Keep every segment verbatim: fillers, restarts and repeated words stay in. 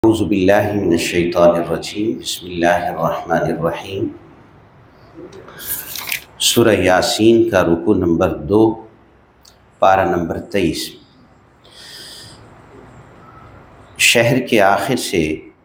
اعوذ باللہ من الشیطان الرجیم بسم اللہ الرحمن الرحیم۔ سورہ یاسین کا رکوع نمبر دو، پارہ نمبر تیئیس۔ شہر کے آخر سے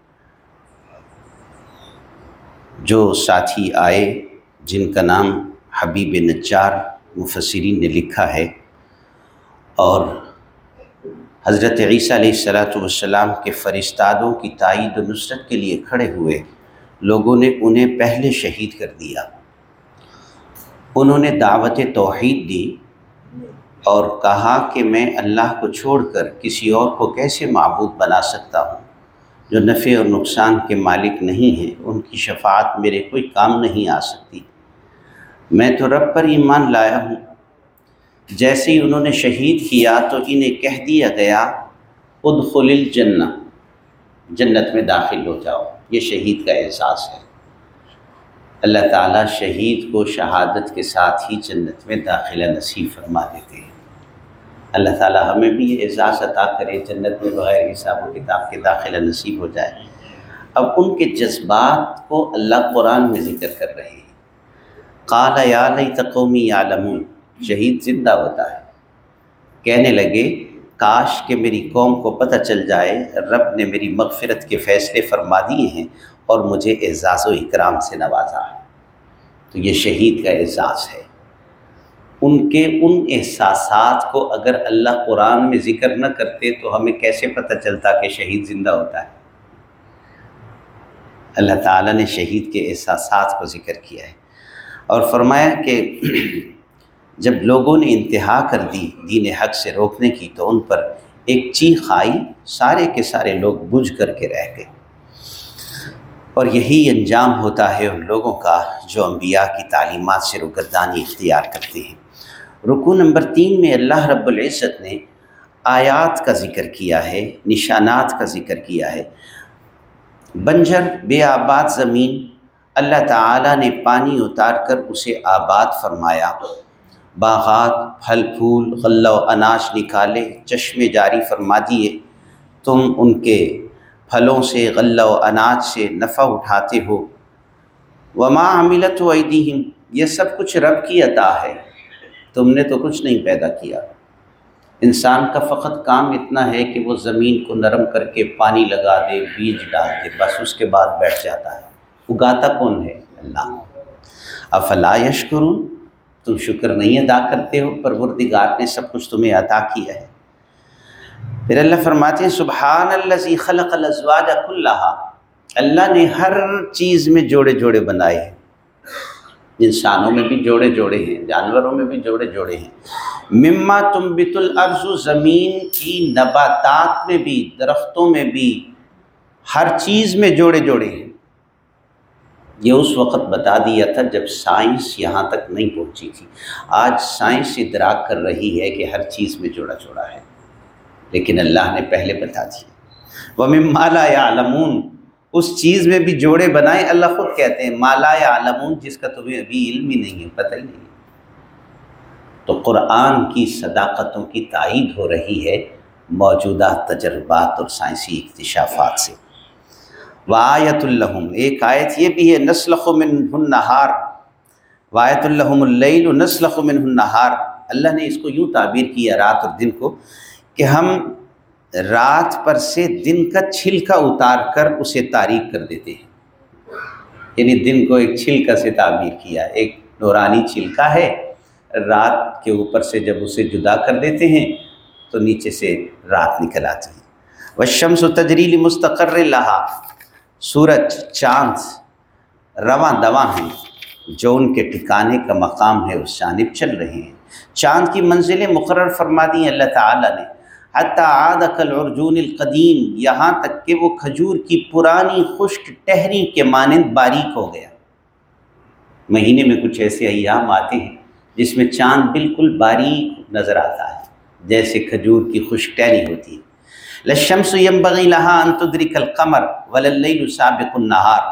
جو ساتھی آئے جن کا نام حبیب نجار مفسرین نے لکھا ہے، اور حضرت عیسیٰ علیہ الصلاۃ والسلام کے فرستادوں کی تائید و نصرت کے لیے کھڑے ہوئے لوگوں نے انہیں پہلے شہید کر دیا۔ انہوں نے دعوت توحید دی اور کہا کہ میں اللہ کو چھوڑ کر کسی اور کو کیسے معبود بنا سکتا ہوں جو نفع اور نقصان کے مالک نہیں ہیں، ان کی شفاعت میرے کوئی کام نہیں آ سکتی، میں تو رب پر ایمان لایا ہوں۔ جیسے ہی انہوں نے شہید کیا تو انہیں کہہ دیا گیا ادخل الجنہ، جنت میں داخل ہو جاؤ۔ یہ شہید کا احساس ہے۔ اللہ تعالیٰ شہید کو شہادت کے ساتھ ہی جنت میں داخلہ نصیب فرما دیتے ہیں۔ اللہ تعالیٰ ہمیں بھی یہ اعزاز عطا کرے، جنت میں بغیر حساب و کتاب کے داخلہ نصیب ہو جائے۔ اب ان کے جذبات کو اللہ قرآن میں ذکر کر رہے ہیں۔ قال یا لیت قومی یعلمون، شہید زندہ ہوتا ہے، کہنے لگے کاش کہ میری قوم کو پتہ چل جائے رب نے میری مغفرت کے فیصلے فرما دیے ہیں اور مجھے اعزاز و اکرام سے نوازا ہے۔ تو یہ شہید کا اعزاز ہے۔ ان کے ان احساسات کو اگر اللہ قرآن میں ذکر نہ کرتے تو ہمیں کیسے پتہ چلتا کہ شہید زندہ ہوتا ہے؟ اللہ تعالیٰ نے شہید کے احساسات کو ذکر کیا ہے اور فرمایا کہ جب لوگوں نے انتہا کر دی دین حق سے روکنے کی تو ان پر ایک چیخ آئی، سارے کے سارے لوگ بجھ کر کے رہ گئے۔ اور یہی انجام ہوتا ہے ان لوگوں کا جو انبیاء کی تعلیمات سے روگردانی اختیار کرتے ہیں۔ رکوع نمبر تین میں اللہ رب العزت نے آیات کا ذکر کیا ہے، نشانات کا ذکر کیا ہے۔ بنجر بے آباد زمین اللہ تعالیٰ نے پانی اتار کر اسے آباد فرمایا، باغات پھل پھول غلہ و اناج نکالے، چشمے جاری فرما دیے، تم ان کے پھلوں سے غلہ و اناج سے نفع اٹھاتے ہو۔ وما عملت ایدیہم، یہ سب کچھ رب کی عطا ہے، تم نے تو کچھ نہیں پیدا کیا۔ انسان کا فقط کام اتنا ہے کہ وہ زمین کو نرم کر کے پانی لگا دے، بیج ڈال دے، بس اس کے بعد بیٹھ جاتا ہے۔ اگاتا کون ہے؟ اللہ۔ افلا یشکرون، تم شکر نہیں ادا کرتے ہو؟ پروردگار نے سب کچھ تمہیں عطا کیا ہے۔ پھر اللہ فرماتے ہیں سبحان الذی خلق الازواج کلھا، اللہ نے ہر چیز میں جوڑے جوڑے بنائے ہیں۔ انسانوں میں بھی جوڑے جوڑے ہیں، جانوروں میں بھی جوڑے جوڑے ہیں۔ مما تنبت الارض، زمین کی نباتات میں بھی، درختوں میں بھی، ہر چیز میں جوڑے جوڑے ہیں۔ یہ اس وقت بتا دیا تھا جب سائنس یہاں تک نہیں پہنچی تھی۔ آج سائنس ادراک کر رہی ہے کہ ہر چیز میں جوڑا جوڑا ہے، لیکن اللہ نے پہلے بتا دیا۔ وَمِمَّا لَا يَعْلَمُونَ، اس چیز میں بھی جوڑے بنائے۔ اللہ خود کہتے ہیں مَا لَا يَعْلَمُونَ، جس کا تمہیں ابھی علم ہی نہیں ہے، پتہ ہی نہیں ہے۔ تو قرآن کی صداقتوں کی تائید ہو رہی ہے موجودہ تجربات اور سائنسی اکتشافات سے۔ وآیۃ لہم، ایک آیت یہ بھی ہے نسلخ منہ النہار، وآیۃ لہم اللیل نسلخ منہ النہار، اللہ نے اس کو یوں تعبیر کیا رات اور دن کو کہ ہم رات پر سے دن کا چھلکا اتار کر اسے تاریک کر دیتے ہیں۔ یعنی دن کو ایک چھلکا سے تعبیر کیا، ایک نورانی چھلکا ہے، رات کے اوپر سے جب اسے جدا کر دیتے ہیں تو نیچے سے رات نکل آتی ہے۔ والشمس تجری لمستقر لہا، سورج چاند رواں دواں ہیں جو ان کے ٹھکانے کا مقام ہے اس جانب چل رہے ہیں۔ چاند کی منزلیں مقرر فرما دی ہیں اللہ تعالیٰ نے، حتی عاد کالعرجون القدیم، یہاں تک کہ وہ کھجور کی پرانی خشک ٹہنی کے مانند باریک ہو گیا۔ مہینے میں کچھ ایسے ایام آتے ہیں جس میں چاند بالکل باریک نظر آتا ہے، جیسے کھجور کی خشک ٹہنی ہوتی ہے۔ للشمس ينبغي لها ان تدرك القمر ولليل سابق النهار،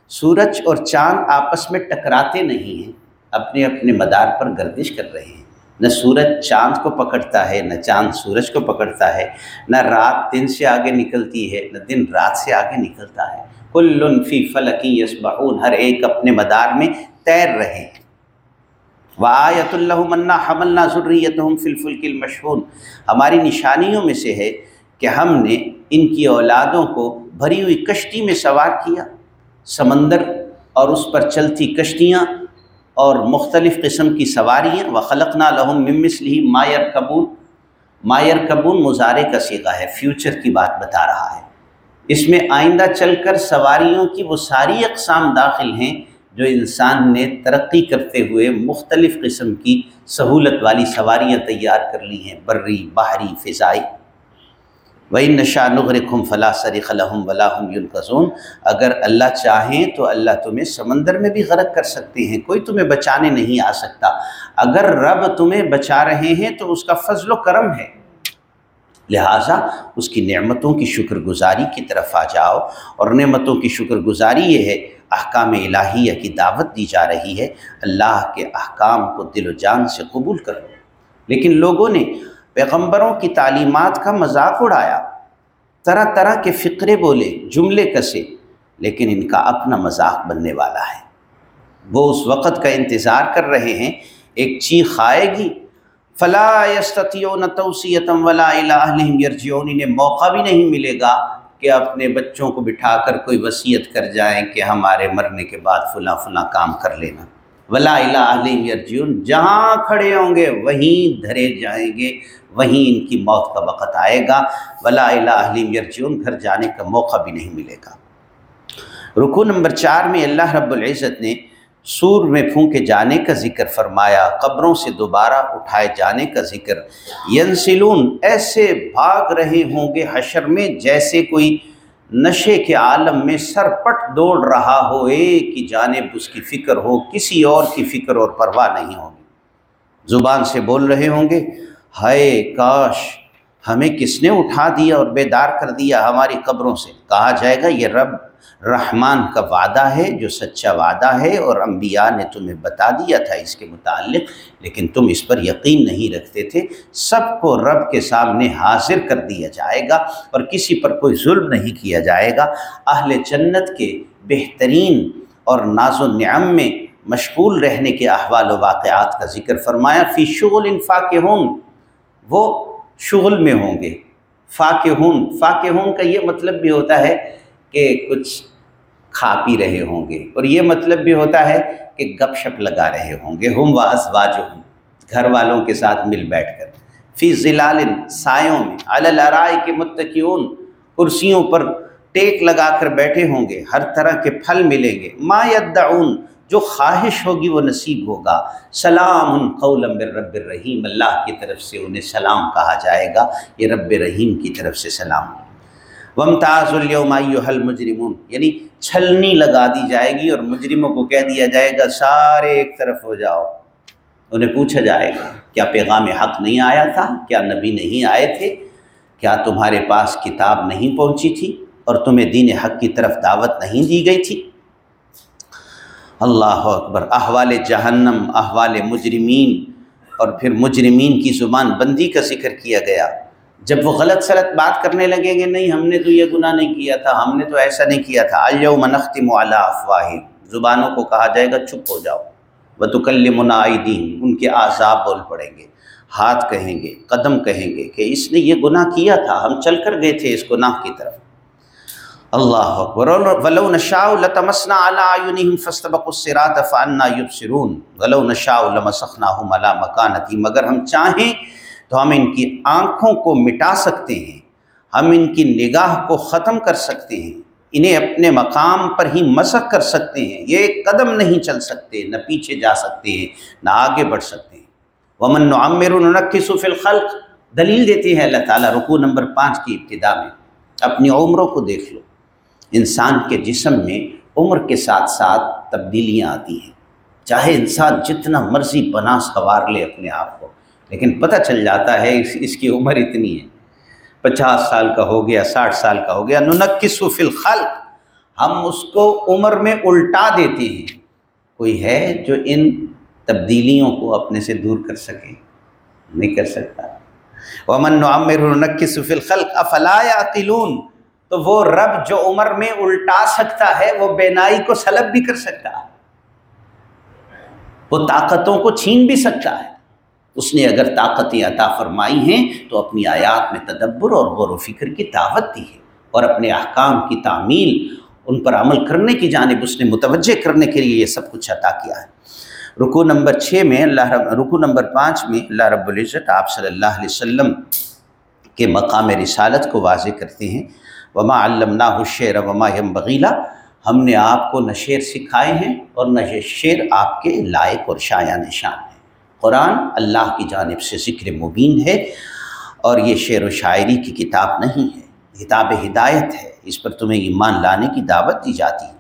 سورج اور چاند آپس میں ٹکراتے نہیں ہیں، اپنے اپنے مدار پر گردش کر رہے ہیں۔ نہ سورج چاند کو پکڑتا ہے، نہ چاند سورج کو پکڑتا ہے، نہ رات دن سے آگے نکلتی ہے، نہ دن رات سے آگے نکلتا ہے۔ کل فی فلک یسبحون، ہر ایک اپنے مدار میں تیر رہے ہیں۔ وآیۃ لہم انا حملنا ذریتہم فی الفلک المشحون، ہماری نشانیوں میں سے ہے کہ ہم نے ان کی اولادوں کو بھری ہوئی کشتی میں سوار کیا، سمندر اور اس پر چلتی کشتیاں اور مختلف قسم کی سواریاں۔ وخلقنا لہم من مثلہ ما یرکبون، ما یرکبون مضارع کا صیغہ ہے، فیوچر کی بات بتا رہا ہے، اس میں آئندہ چل کر سواریوں کی وہ ساری اقسام داخل ہیں جو انسان نے ترقی کرتے ہوئے مختلف قسم کی سہولت والی سواریاں تیار کر لی ہیں، بری، بحری، فضائی۔ وَإِن نَّشَأْ نُغْرِقْهُمْ فَلَا صَرِخَ لَهُمْ وَلَا هُمْ يُنقَذُونَ، اگر اللہ چاہیں تو اللہ تمہیں سمندر میں بھی غرق کر سکتے ہیں، کوئی تمہیں بچانے نہیں آ سکتا۔ اگر رب تمہیں بچا رہے ہیں تو اس کا فضل و کرم ہے، لہٰذا اس کی نعمتوں کی شکر گزاری کی طرف آ جاؤ، اور نعمتوں کی شکر گزاری یہ ہے احکام الہیہ کی دعوت دی جا رہی ہے، اللہ کے احکام کو دل و جان سے قبول کرو۔ لیکن لوگوں نے پیغمبروں کی تعلیمات کا مذاق اڑایا، طرح طرح کے فقرے بولے، جملے کسے، لیکن ان کا اپنا مذاق بننے والا ہے۔ وہ اس وقت کا انتظار کر رہے ہیں، ایک چیخ آئے گی، فلا یستطیعون توصیۃ ولا الی اہلہم یرجعون، انہیں موقع بھی نہیں ملے گا کہ اپنے بچوں کو بٹھا کر کوئی وصیت کر جائیں کہ ہمارے مرنے کے بعد فلاں فلاں کام کر لینا۔ ولا الی اہلہم یرجعون، جہاں کھڑے ہوں گے وہیں دھرے جائیں گے، وہیں ان کی موت کا وقت آئے گا۔ ولا الی اہلہم یرجعون، گھر جانے کا موقع بھی نہیں ملے گا۔ رکوع نمبر چار میں اللہ رب العزت نے سور میں پھونکے جانے کا ذکر فرمایا، قبروں سے دوبارہ اٹھائے جانے کا ذکر۔ ینسلون، ایسے بھاگ رہے ہوں گے حشر میں جیسے کوئی نشے کے عالم میں سر پٹ دوڑ رہا ہو، ایک کی جانب اس کی فکر ہو، کسی اور کی فکر اور پرواہ نہیں ہوگی۔ زبان سے بول رہے ہوں گے، ہائے کاش ہمیں کس نے اٹھا دیا اور بیدار کر دیا ہماری قبروں سے۔ کہا جائے گا یہ رب رحمان کا وعدہ ہے جو سچا وعدہ ہے، اور انبیاء نے تمہیں بتا دیا تھا اس کے متعلق، لیکن تم اس پر یقین نہیں رکھتے تھے۔ سب کو رب کے سامنے حاضر کر دیا جائے گا اور کسی پر کوئی ظلم نہیں کیا جائے گا۔ اہل جنت کے بہترین اور ناز و نعم میں مشغول رہنے کے احوال و واقعات کا ذکر فرمایا۔ فی شغل فاکہون، وہ شغل میں ہوں گے۔ فاکہون، فاکہون کا یہ مطلب بھی ہوتا ہے کہ کچھ کھا پی رہے ہوں گے، اور یہ مطلب بھی ہوتا ہے کہ گپ شپ لگا رہے ہوں گے۔ ہم و ازواجہم، گھر والوں کے ساتھ مل بیٹھ کر۔ فی ظلال، سایوں میں۔ علی الارائک متکئون، کرسیوں پر ٹیک لگا کر بیٹھے ہوں گے، ہر طرح کے پھل ملیں گے۔ ما یدعون، جو خواہش ہوگی وہ نصیب ہوگا۔ سلام قولا من رب الرحیم، اللہ کی طرف سے انہیں سلام کہا جائے گا، یہ رب رحیم کی طرف سے سلام۔ وامتازوا اليوم ایھا المجرمون، یعنی چھلنی لگا دی جائے گی اور مجرموں کو کہہ دیا جائے گا سارے ایک طرف ہو جاؤ۔ انہیں پوچھا جائے گا کیا پیغام حق نہیں آیا تھا؟ کیا نبی نہیں آئے تھے؟ کیا تمہارے پاس کتاب نہیں پہنچی تھی اور تمہیں دین حق کی طرف دعوت نہیں دی گئی تھی؟ اللہ اکبر۔ احوال جہنم، احوال مجرمین، اور پھر مجرمین کی زبان بندی کا ذکر کیا گیا۔ جب وہ غلط سلط بات کرنے لگیں گے، نہیں ہم نے تو یہ گناہ نہیں کیا تھا، ہم نے تو ایسا نہیں کیا تھا۔ الیوم نختم علی افواہہم، زبانوں کو کہا جائے گا چپ ہو جاؤ۔ وتکلمنا ایدیہم، ان کے اعضاء بول پڑیں گے، ہاتھ کہیں گے، قدم کہیں گے کہ اس نے یہ گناہ کیا تھا، ہم چل کر گئے تھے اس گناہ کی طرف۔ اللہ اکبر۔ ولو نشاء لطمسنا علی اعینہم فاستبقوا الصراط فانا یبصرون ولو نشاء لمسخناہم علی مکانتہم، اگر ہم چاہیں تو ہم ان کی آنکھوں کو مٹا سکتے ہیں، ہم ان کی نگاہ کو ختم کر سکتے ہیں، انہیں اپنے مقام پر ہی مسخ کر سکتے ہیں، یہ ایک قدم نہیں چل سکتے، نہ پیچھے جا سکتے ہیں، نہ آگے بڑھ سکتے ہیں۔ ومن نعمر ننکس فی الخلق، دلیل دیتی ہے اللہ تعالیٰ رکوع نمبر پانچ کی ابتدا میں۔ اپنی عمروں کو دیکھ لو، انسان کے جسم میں عمر کے ساتھ ساتھ تبدیلیاں آتی ہیں، چاہے انسان جتنا مرضی بنا سنوار لے اپنے آپ کو، لیکن پتہ چل جاتا ہے اس اس کی عمر اتنی ہے، پچاس سال کا ہو گیا، ساٹھ سال کا ہو گیا۔ ننکس فی الخلق، ہم اس کو عمر میں الٹا دیتے ہیں۔ کوئی ہے جو ان تبدیلیوں کو اپنے سے دور کر سکے؟ نہیں کر سکتا۔ وَمَن نُعَمِّرْهُ نُنَكِّسْهُ فِي الْخَلْقِ أَفَلَا يَعْقِلُونَ، تو وہ رب جو عمر میں الٹا سکتا ہے وہ بینائی کو سلب بھی کر سکتا ہے، وہ طاقتوں کو چھین بھی سکتا ہے۔ اس نے اگر طاقتیں عطا فرمائی ہیں تو اپنی آیات میں تدبر اور غور و فکر کی دعوت دی ہے، اور اپنے احکام کی تعمیل، ان پر عمل کرنے کی جانب اس نے متوجہ کرنے کے لیے یہ سب کچھ عطا کیا ہے۔ رکوع نمبر چھ میں اللہ رب رکوع نمبر پانچ میں اللہ رب العزت آپ صلی اللہ علیہ وسلم کے مقام رسالت کو واضح کرتے ہیں، وما علمناہ الشعر وما ينبغی لہ، ہم نے آپ کو نہ شعر سکھائے ہیں اور نہ یہ شعر آپ کے لائق اور شایان نشان ہے۔ قرآن اللہ کی جانب سے ذکر مبین ہے، اور یہ شعر و شاعری کی کتاب نہیں ہے، کتاب ہدایت ہے، اس پر تمہیں ایمان لانے کی دعوت دی جاتی ہے۔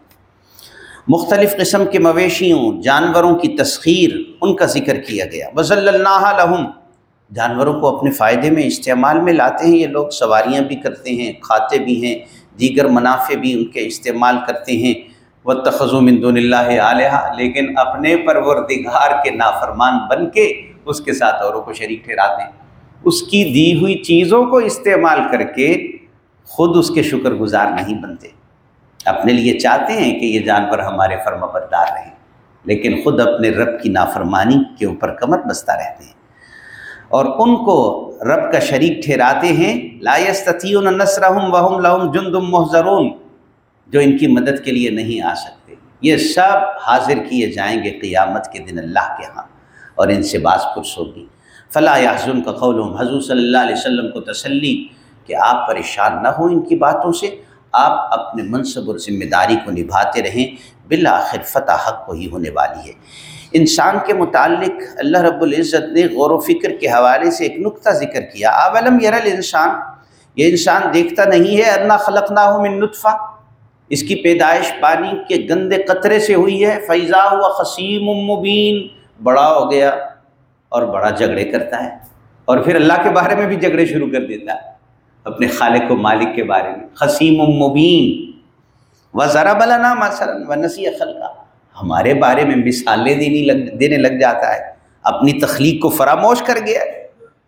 مختلف قسم کے مویشیوں، جانوروں کی تسخیر، ان کا ذکر کیا گیا۔ وَذَلَّلْنَاهَا لَهُمْ، جانوروں کو اپنے فائدے میں استعمال میں لاتے ہیں یہ لوگ، سواریاں بھی کرتے ہیں، کھاتے بھی ہیں، دیگر منافع بھی ان کے استعمال کرتے ہیں۔ وَاتَّخَذُوا مِن دُونِ اللَّهِ آلِهَةً، لیکن اپنے پروردگار کے نافرمان بن کے اس کے ساتھ اوروں کو شریک ٹھہراتے ہیں، اس کی دی ہوئی چیزوں کو استعمال کر کے خود اس کے شکر گزار نہیں بنتے، اپنے لیے چاہتے ہیں کہ یہ جانور ہمارے فرما بردار رہیں، لیکن خود اپنے رب کی نافرمانی کے اوپر کمر بستہ رہتے ہیں، اور ان کو رب کا شریک ٹھہراتے ہیں۔ لا یستطیعون نصرہم وہم لہم جند محضرون، جو ان کی مدد کے لیے نہیں آ سکتے، یہ سب حاضر کیے جائیں گے قیامت کے دن اللہ کے ہاں، اور ان سے باز پرس ہوگی۔ فلا یحزنک قولہم، حضور صلی اللہ علیہ وسلم کو تسلی کہ آپ پریشان نہ ہوں ان کی باتوں سے، آپ اپنے منصب اور ذمہ داری کو نبھاتے رہیں، بالآخر فتح حق کو ہی ہونے والی ہے۔ انسان کے متعلق اللہ رب العزت نے غور و فکر کے حوالے سے ایک نقطہ ذکر کیا، اولم یر الانسان، یہ انسان دیکھتا نہیں ہے، انا خلقناہ من نطفہ، اس کی پیدائش پانی کے گندے قطرے سے ہوئی ہے، فاذا ہوا خصیم مبین، بڑا ہو گیا اور بڑا جھگڑے کرتا ہے، اور پھر اللہ کے بارے میں بھی جھگڑے شروع کر دیتا ہے، اپنے خالق و مالک کے بارے میں، خصیم مبین۔ وَضَرَبَ لَنَا مَثَلًا وَنَسِیَ خَلْقَهُ، ہمارے بارے میں مثالیں دینے لگ دینے لگ جاتا ہے، اپنی تخلیق کو فراموش کر گیا ہے۔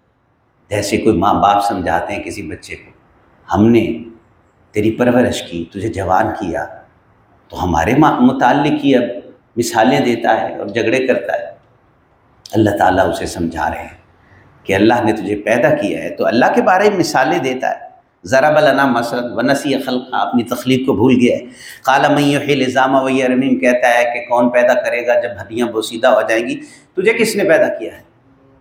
جیسے کوئی ماں باپ سمجھاتے ہیں کسی بچے کو، ہم نے تیری پرورش کی، تجھے جوان کیا، تو ہمارے متعلق ہی اب مثالیں دیتا ہے اور جھگڑے کرتا ہے۔ اللہ تعالیٰ اسے سمجھا رہے ہیں کہ اللہ نے تجھے پیدا کیا ہے تو اللہ کے بارے میں مثالیں دیتا ہے۔ ضرب لنا مثلا ونسی خلقہ، اپنی تخلیق کو بھول گیا ہے۔ قال من یحیی العظام وہی رمیم، کہتا ہے کہ کون پیدا کرے گا جب ہڈیاں بوسیدہ ہو جائیں گی؟ تجھے کس نے پیدا کیا ہے؟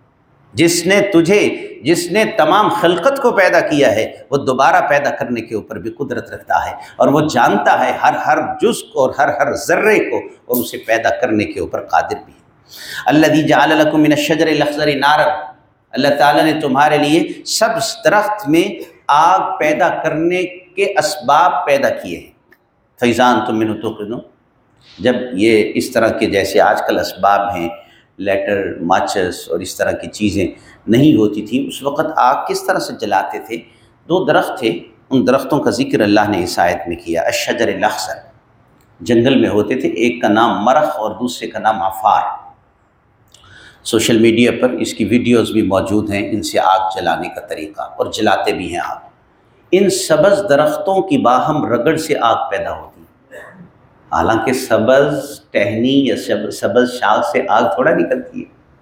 جس نے تجھے جس نے تمام خلقت کو پیدا کیا ہے وہ دوبارہ پیدا کرنے کے اوپر بھی قدرت رکھتا ہے، اور وہ جانتا ہے ہر ہر جز کو اور ہر ہر ذرے کو، اور اسے پیدا کرنے کے اوپر قادر بھی ہے۔ الذی جعل لکم من الشجر الاخضر نارا، اللہ تعالیٰ نے تمہارے لیے سبز درخت میں آگ پیدا کرنے کے اسباب پیدا کیے ہیں۔ فَإِذَا أَنْتُم مِّنْهُ تُوقِدُونَ، جب یہ اس طرح کے جیسے آج کل اسباب ہیں، لیٹر، ماچس اور اس طرح کی چیزیں نہیں ہوتی تھیں، اس وقت آگ کس طرح سے جلاتے تھے؟ دو درخت تھے، ان درختوں کا ذکر اللہ نے اس آیت میں کیا، الشجر الاخضر، جنگل میں ہوتے تھے، ایک کا نام مرخ اور دوسرے کا نام عفار۔ سوشل میڈیا پر اس کی ویڈیوز بھی موجود ہیں، ان سے آگ جلانے کا طریقہ، اور جلاتے بھی ہیں آگ۔ ان سبز درختوں کی باہم رگڑ سے آگ پیدا ہوتی ہے، حالانکہ سبز ٹہنی یا سبز شاخ سے آگ تھوڑا نکلتی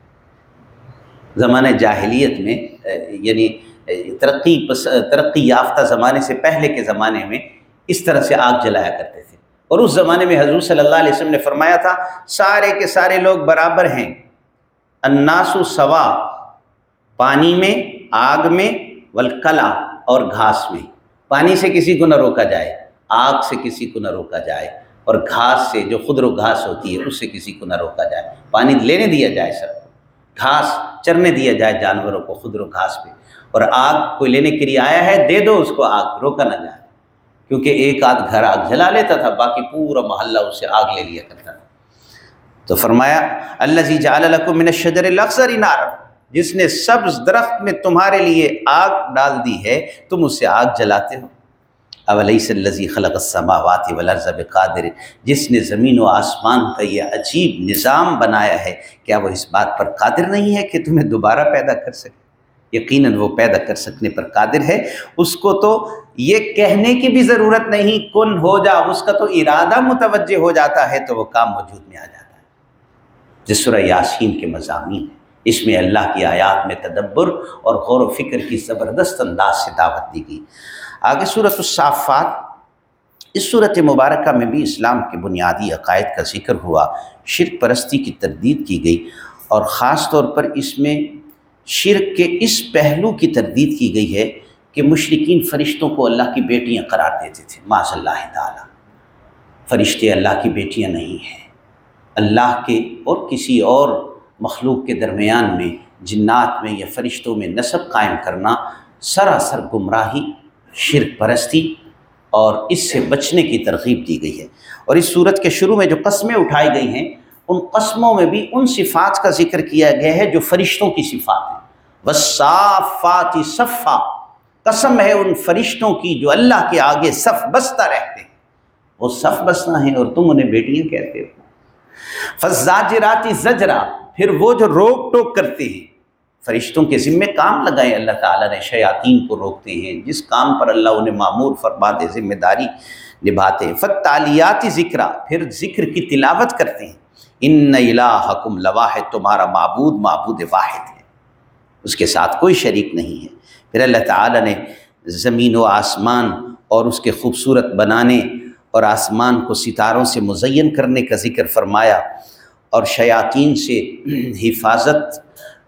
ہے۔ زمانہ جاہلیت میں، یعنی ترقی ترقی یافتہ زمانے سے پہلے کے زمانے میں اس طرح سے آگ جلایا کرتے تھے، اور اس زمانے میں حضور صلی اللہ علیہ وسلم نے فرمایا تھا سارے کے سارے لوگ برابر ہیں، الناس سوا، پانی میں، آگ میں، والکلا، اور گھاس میں۔ پانی سے کسی کو نہ روکا جائے، آگ سے کسی کو نہ روکا جائے، اور گھاس سے، جو خضر و گھاس ہوتی ہے، اس سے کسی کو نہ روکا جائے۔ پانی لینے دیا جائے سب کو، گھاس چرنے دیا جائے جانوروں کو خضر و گھاس پہ، اور آگ کوئی لینے کے لیے آیا ہے دے دو اس کو آگ، روکا نہ جائے، کیونکہ ایک آدھ گھر آگ جلا لیتا تھا، باقی پورا محلہ اس سے آگ لے لیا کرتا تھا۔ تو فرمایا الذی جعل لکم من الشجر الاخضر نارا، جس نے سبز درخت میں تمہارے لیے آگ ڈال دی ہے، تم اس سے آگ جلاتے ہو۔ اولیس الذی خلق السماوات والارض بقادر، جس نے زمین و آسمان کا یہ عجیب نظام بنایا ہے، کیا وہ اس بات پر قادر نہیں ہے کہ تمہیں دوبارہ پیدا کر سکے؟ یقیناً وہ پیدا کر سکنے پر قادر ہے، اس کو تو یہ کہنے کی بھی ضرورت نہیں کن ہو جا، اس کا تو ارادہ متوجہ ہو جاتا ہے تو وہ کام وجود میں آ جاتا ہے۔ جس سورہ یاسین کے مضامین ہیں، اس میں اللہ کی آیات میں تدبر اور غور و فکر کی زبردست انداز سے دعوت دی گئی۔ آگے سورۃ الصافات، اس صورت مبارکہ میں بھی اسلام کے بنیادی عقائد کا ذکر ہوا، شرک پرستی کی تردید کی گئی، اور خاص طور پر اس میں شرک کے اس پہلو کی تردید کی گئی ہے کہ مشرکین فرشتوں کو اللہ کی بیٹیاں قرار دیتے تھے۔ معاذ اللہ تعالی، فرشتے اللہ کی بیٹیاں نہیں ہیں۔ اللہ کے اور کسی اور مخلوق کے درمیان میں، جنات میں یا فرشتوں میں نسب قائم کرنا سراسر گمراہی، شرک پرستی، اور اس سے بچنے کی ترغیب دی گئی ہے۔ اور اس صورت کے شروع میں جو قسمیں اٹھائی گئی ہیں، ان قسموں میں بھی ان صفات کا ذکر کیا گیا ہے جو فرشتوں کی صفات ہیں۔ والصافات صفا، قسم ہے ان فرشتوں کی جو اللہ کے آگے صف بستہ رہتے ہیں، وہ صف بسنا ہے اور تم انہیں بیٹیاں کہتے ہو۔ فالزاجرات زجرا، پھر وہ جو روک ٹوک کرتے ہیں، فرشتوں کے ذمے کام لگائے اللہ تعالیٰ نے، شیاطین کو روکتے ہیں، جس کام پر اللہ انہیں مامور فرما دے ذمہ داری نبھاتے ہیں۔ فالتالیات ذکرا، پھر ذکر کی تلاوت کرتے ہیں۔ ان الہکم لواحد، تمہارا معبود معبود واحد ہے، اس کے ساتھ کوئی شریک نہیں ہے۔ پھر اللہ تعالیٰ نے زمین و آسمان اور اس کے خوبصورت بنانے اور آسمان کو ستاروں سے مزین کرنے کا ذکر فرمایا، اور شیاطین سے حفاظت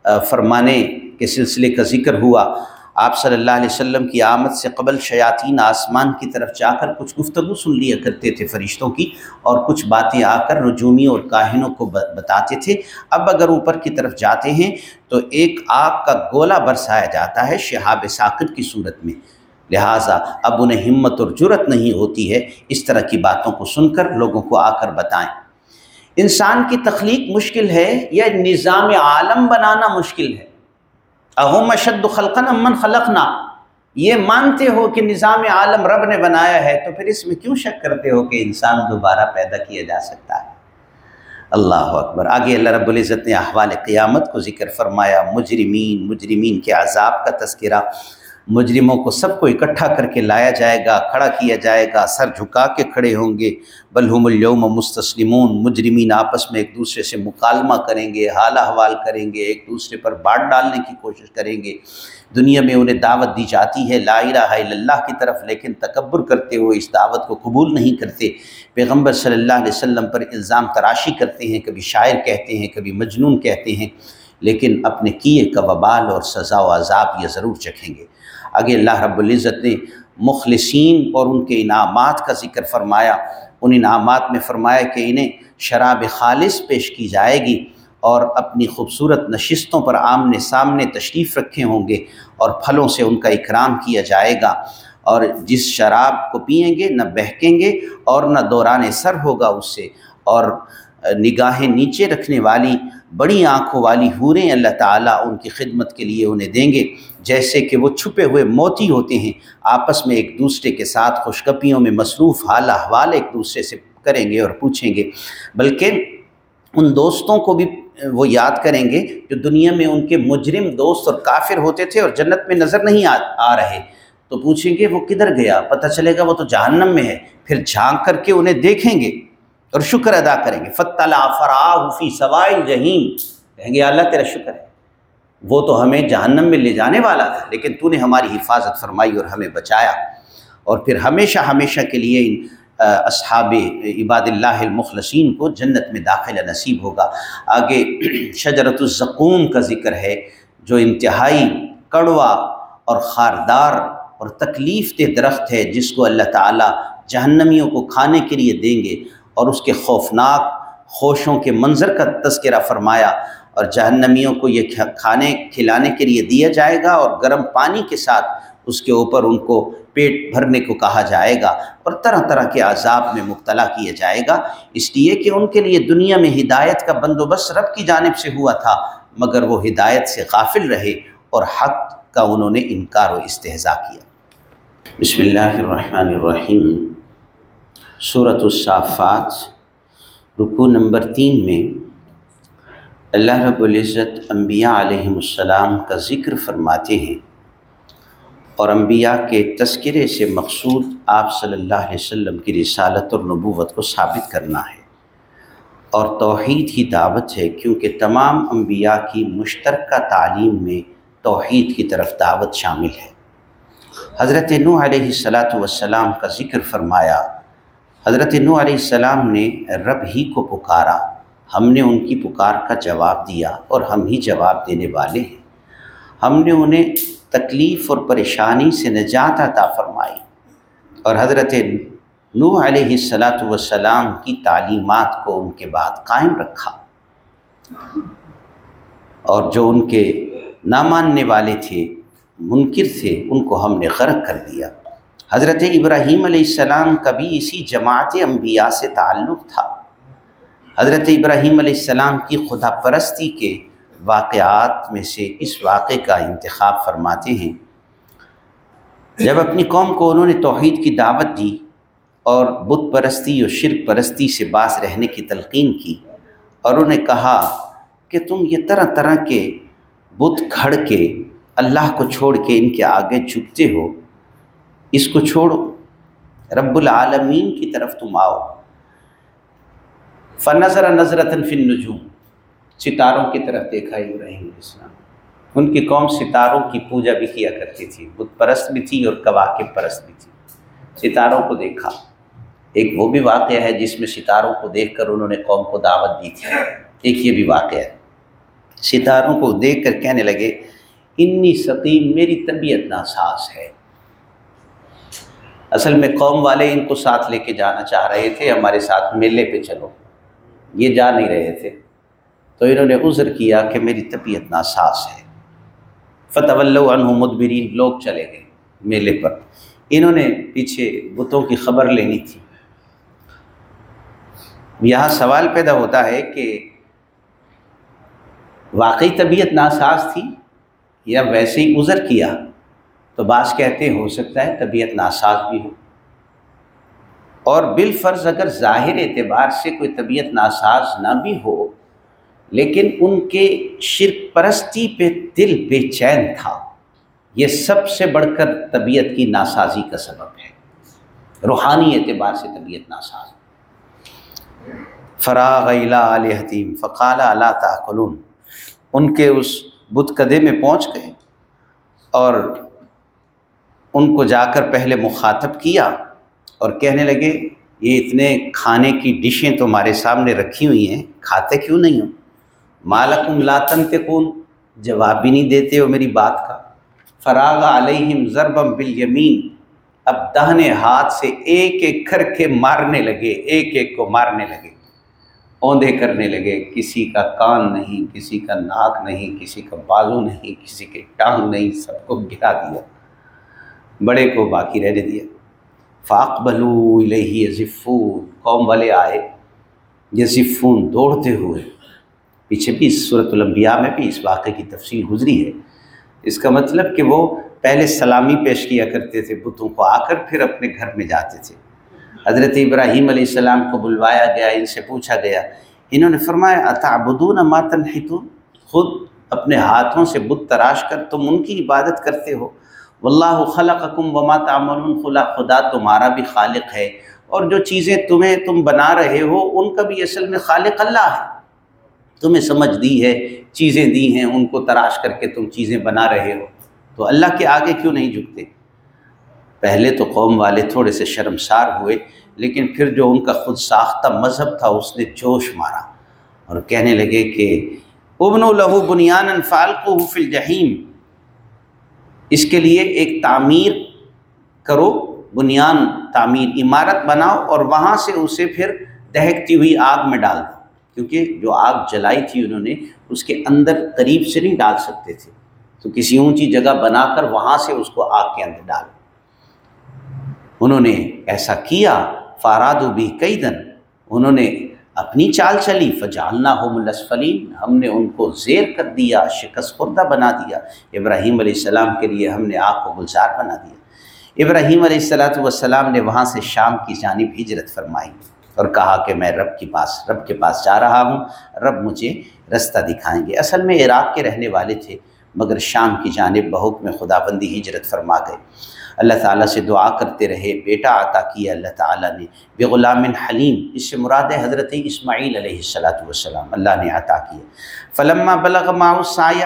فرمانے کے سلسلے کا ذکر ہوا۔ آپ صلی اللہ علیہ وسلم کی آمد سے قبل شیاطین آسمان کی طرف جا کر کچھ گفتگو سن لیا کرتے تھے فرشتوں کی، اور کچھ باتیں آ کر نجومیوں اور کاہنوں کو بتاتے تھے۔ اب اگر اوپر کی طرف جاتے ہیں تو ایک آگ کا گولہ برسایا جاتا ہے شہاب ثاقب کی صورت میں، لہٰذا اب انہیں ہمت اور جرت نہیں ہوتی ہے اس طرح کی باتوں کو سن کر لوگوں کو آ کر بتائیں۔ انسان کی تخلیق مشکل ہے یا نظام عالم بنانا مشکل ہے؟ اہم اشد خلقا امن خلقنا، یہ مانتے ہو کہ نظام عالم رب نے بنایا ہے، تو پھر اس میں کیوں شک کرتے ہو کہ انسان دوبارہ پیدا کیا جا سکتا ہے؟ اللہ اکبر۔ آگے اللہ رب العزت نے احوال قیامت کو ذکر فرمایا، مجرمین مجرمین کے عذاب کا تذکرہ۔ مجرموں کو سب کو اکٹھا کر کے لایا جائے گا، کھڑا کیا جائے گا، سر جھکا کے کھڑے ہوں گے۔ بل ہم اليوم مستسلمون، مجرمین آپس میں ایک دوسرے سے مکالمہ کریں گے، حال احوال کریں گے، ایک دوسرے پر بانٹ ڈالنے کی کوشش کریں گے۔ دنیا میں انہیں دعوت دی جاتی ہے لا الہ الا اللہ کی طرف، لیکن تکبر کرتے ہوئے اس دعوت کو قبول نہیں کرتے۔ پیغمبر صلی اللہ علیہ وسلم پر الزام تراشی کرتے ہیں، کبھی شاعر کہتے ہیں، کبھی مجنون کہتے ہیں، لیکن اپنے کیے کا وبال اور سزا و عذاب یہ ضرور چکھیں گے۔ آگے اللہ رب العزت نے مخلصین اور ان کے انعامات کا ذکر فرمایا۔ ان انعامات میں فرمایا کہ انہیں شراب خالص پیش کی جائے گی، اور اپنی خوبصورت نشستوں پر آمنے سامنے تشریف رکھے ہوں گے، اور پھلوں سے ان کا اکرام کیا جائے گا، اور جس شراب کو پئیں گے نہ بہکیں گے اور نہ دوران سر ہوگا اس سے، اور نگاہیں نیچے رکھنے والی بڑی آنکھوں والی حوریں اللہ تعالیٰ ان کی خدمت کے لیے انہیں دیں گے، جیسے کہ وہ چھپے ہوئے موتی ہوتے ہیں، آپس میں ایک دوسرے کے ساتھ خوشگپیوں میں مصروف، حال احوال ایک دوسرے سے کریں گے اور پوچھیں گے، بلکہ ان دوستوں کو بھی وہ یاد کریں گے جو دنیا میں ان کے مجرم دوست اور کافر ہوتے تھے اور جنت میں نظر نہیں آ آ رہے، تو پوچھیں گے وہ کدھر گیا، پتہ چلے گا وہ تو جہنم میں ہے، پھر جھانک کر کے انہیں دیکھیں گے اور شکر ادا کریں گے۔ فَاطَّلَعَ فَرَآهُ فِي سَوَاءِ الْجَحِيمِ، کہیں گے اللہ تیرا شکر ہے، وہ تو ہمیں جہنم میں لے جانے والا تھا، لیکن تو نے ہماری حفاظت فرمائی اور ہمیں بچایا، اور پھر ہمیشہ ہمیشہ کے لیے ان اصحاب عباد اللہ المخلصین کو جنت میں داخلہ نصیب ہوگا۔ آگے شجرۃ الزقوم کا ذکر ہے، جو انتہائی کڑوا اور خاردار اور تکلیف دہ درخت ہے، جس کو اللہ تعالیٰ جہنمیوں کو کھانے کے لیے دیں گے، اور اس کے خوفناک خوشوں کے منظر کا تذکرہ فرمایا، اور جہنمیوں کو یہ کھانے کھلانے کے لیے دیا جائے گا، اور گرم پانی کے ساتھ اس کے اوپر ان کو پیٹ بھرنے کو کہا جائے گا، اور طرح طرح کے عذاب میں مبتلا کیا جائے گا، اس لیے کہ ان کے لیے دنیا میں ہدایت کا بندوبست رب کی جانب سے ہوا تھا، مگر وہ ہدایت سے غافل رہے اور حق کا انہوں نے انکار و استہزاء کیا۔ بسم اللہ الرحمن الرحیم۔ سورۃ الصافات رکوع نمبر تین میں اللہ رب العزت انبیاء علیہم السلام کا ذکر فرماتے ہیں، اور انبیاء کے تذکرے سے مقصود آپ صلی اللہ علیہ وسلم کی رسالت اور نبوت کو ثابت کرنا ہے، اور توحید کی دعوت ہے، کیونکہ تمام انبیاء کی مشترکہ تعلیم میں توحید کی طرف دعوت شامل ہے۔ حضرت نوح علیہ الصلاۃ والسلام کا ذکر فرمایا۔ حضرت نوح علیہ السلام نے رب ہی کو پکارا، ہم نے ان کی پکار کا جواب دیا اور ہم ہی جواب دینے والے ہیں۔ ہم نے انہیں تکلیف اور پریشانی سے نجات عطا فرمائی، اور حضرت نوح علیہ الصلاۃ والسلام کی تعلیمات کو ان کے بعد قائم رکھا، اور جو ان کے نہ ماننے والے تھے، منکر تھے، ان کو ہم نے غرق کر دیا۔ حضرت ابراہیم علیہ السلام کا بھی اسی جماعت انبیاء سے تعلق تھا۔ حضرت ابراہیم علیہ السلام کی خدا پرستی کے واقعات میں سے اس واقعے کا انتخاب فرماتے ہیں۔ جب اپنی قوم کو انہوں نے توحید کی دعوت دی اور بت پرستی اور شرک پرستی سے باز رہنے کی تلقین کی، اور انہیں کہا کہ تم یہ طرح طرح کے بت کھڑ کے اللہ کو چھوڑ کے ان کے آگے جھکتے ہو، اس کو چھوڑو، رب العالمین کی طرف تم آؤ۔ فنظر نظرۃ فی النجوم، ستاروں کی طرف دیکھا ابراہیم علیہ السلام۔ ان کی قوم ستاروں کی پوجا بھی کیا کرتی تھی، بت پرست بھی تھی اور کواکب پرست بھی تھی۔ ستاروں کو دیکھا، ایک وہ بھی واقعہ ہے جس میں ستاروں کو دیکھ کر انہوں نے قوم کو دعوت دی تھی، ایک یہ بھی واقعہ ہے۔ ستاروں کو دیکھ کر کہنے لگے انی سقیم، میری طبیعت ناساز ہے۔ اصل میں قوم والے ان کو ساتھ لے کے جانا چاہ رہے تھے، ہمارے ساتھ میلے پہ چلو، یہ جا نہیں رہے تھے، تو انہوں نے عذر کیا کہ میری طبیعت ناساز ہے۔ فتولوا عنہ مدبرین، لوگ چلے گئے میلے پر، انہوں نے پیچھے بتوں کی خبر لینی تھی۔ یہاں سوال پیدا ہوتا ہے کہ واقعی طبیعت ناساز تھی یا ویسے ہی عذر کیا؟ تو بعض کہتے ہیں ہو سکتا ہے طبیعت ناساز بھی ہو، اور بالفرض اگر ظاہر اعتبار سے کوئی طبیعت ناساز نہ بھی ہو، لیکن ان کے شرک پرستی پہ دل بے چین تھا، یہ سب سے بڑھ کر طبیعت کی ناسازی کا سبب ہے، روحانی اعتبار سے طبیعت ناساز۔ فراغ الی آلہتہم فقال الا تأکلون، ان کے اس بت کدے میں پہنچ گئے اور ان کو جا کر پہلے مخاطب کیا اور کہنے لگے یہ اتنے کھانے کی ڈشیں تمہارے سامنے رکھی ہوئی ہیں، کھاتے کیوں نہیں ہو؟ ما لکم لا تنطقون، جواب بھی نہیں دیتے ہو میری بات کا۔ فراغ علیہم ضربا بالیمین، اب داہنے ہاتھ سے ایک ایک کر کے مارنے لگے، ایک ایک کو مارنے لگے، اوندھے کرنے لگے، کسی کا کان نہیں، کسی کا ناک نہیں، کسی کا بازو نہیں، کسی کے ٹانگ نہیں، سب کو گرا دیا، بڑے کو باقی رہنے دیا۔ فاقبلوا الیہ یزفون، قوم والے آئے یزفون، دوڑتے ہوئے۔ پیچھے بھی سورۃ الانبیاء میں بھی اس واقعے کی تفصیل گزری ہے۔ اس کا مطلب کہ وہ پہلے سلامی پیش کیا کرتے تھے بتوں کو، آ کر پھر اپنے گھر میں جاتے تھے۔ حضرت ابراہیم علیہ السلام کو بلوایا گیا، ان سے پوچھا گیا، انہوں نے فرمایا اتعبدون ما تنحتون، خود اپنے ہاتھوں سے بت تراش کر تم ان کی عبادت کرتے ہو۔ واللہ خلقکم وما تعملون، خلا خدا تمہارا بھی خالق ہے، اور جو چیزیں تمہیں تم بنا رہے ہو ان کا بھی اصل میں خالق اللہ ہے۔ تمہیں سمجھ دی ہے، چیزیں دی ہیں، ان کو تراش کر کے تم چیزیں بنا رہے ہو، تو اللہ کے آگے کیوں نہیں جھکتے؟ پہلے تو قوم والے تھوڑے سے شرمسار ہوئے، لیکن پھر جو ان کا خود ساختہ مذہب تھا اس نے جوش مارا اور کہنے لگے کہ ابنوا لہ بنیانا فالقوہ فی الجحیم، اس کے لیے ایک تعمیر کرو، بنیان تعمیر، عمارت بناؤ، اور وہاں سے اسے پھر دہکتی ہوئی آگ میں ڈال دو، کیونکہ جو آگ جلائی تھی انہوں نے اس کے اندر قریب سے نہیں ڈال سکتے تھے، تو کسی اونچی جگہ بنا کر وہاں سے اس کو آگ کے اندر ڈال۔ انہوں نے ایسا کیا، فارادوا بہ کیدن، انہوں نے اپنی چال چلی، فجعلناہم الاسفلین، ہم نے ان کو زیر کر دیا، شکست خوردہ بنا دیا۔ ابراہیم علیہ السلام کے لیے ہم نے آگ کو گلزار بنا دیا۔ ابراہیم علیہ الصلوۃ والسلام نے وہاں سے شام کی جانب ہجرت فرمائی اور کہا کہ میں رب کے پاس رب کے پاس جا رہا ہوں، رب مجھے رستہ دکھائیں گے۔ اصل میں عراق کے رہنے والے تھے، مگر شام کی جانب بحکم خداوندی ہجرت فرما گئے۔ اللہ تعالیٰ سے دعا کرتے رہے، بیٹا عطا کیا اللہ تعالیٰ نے بغلام حلیم، اس سے مراد ہے حضرت اسماعیل علیہ الصلوۃ والسلام، اللہ نے عطا کیا۔ فلما بلغ معه السعی،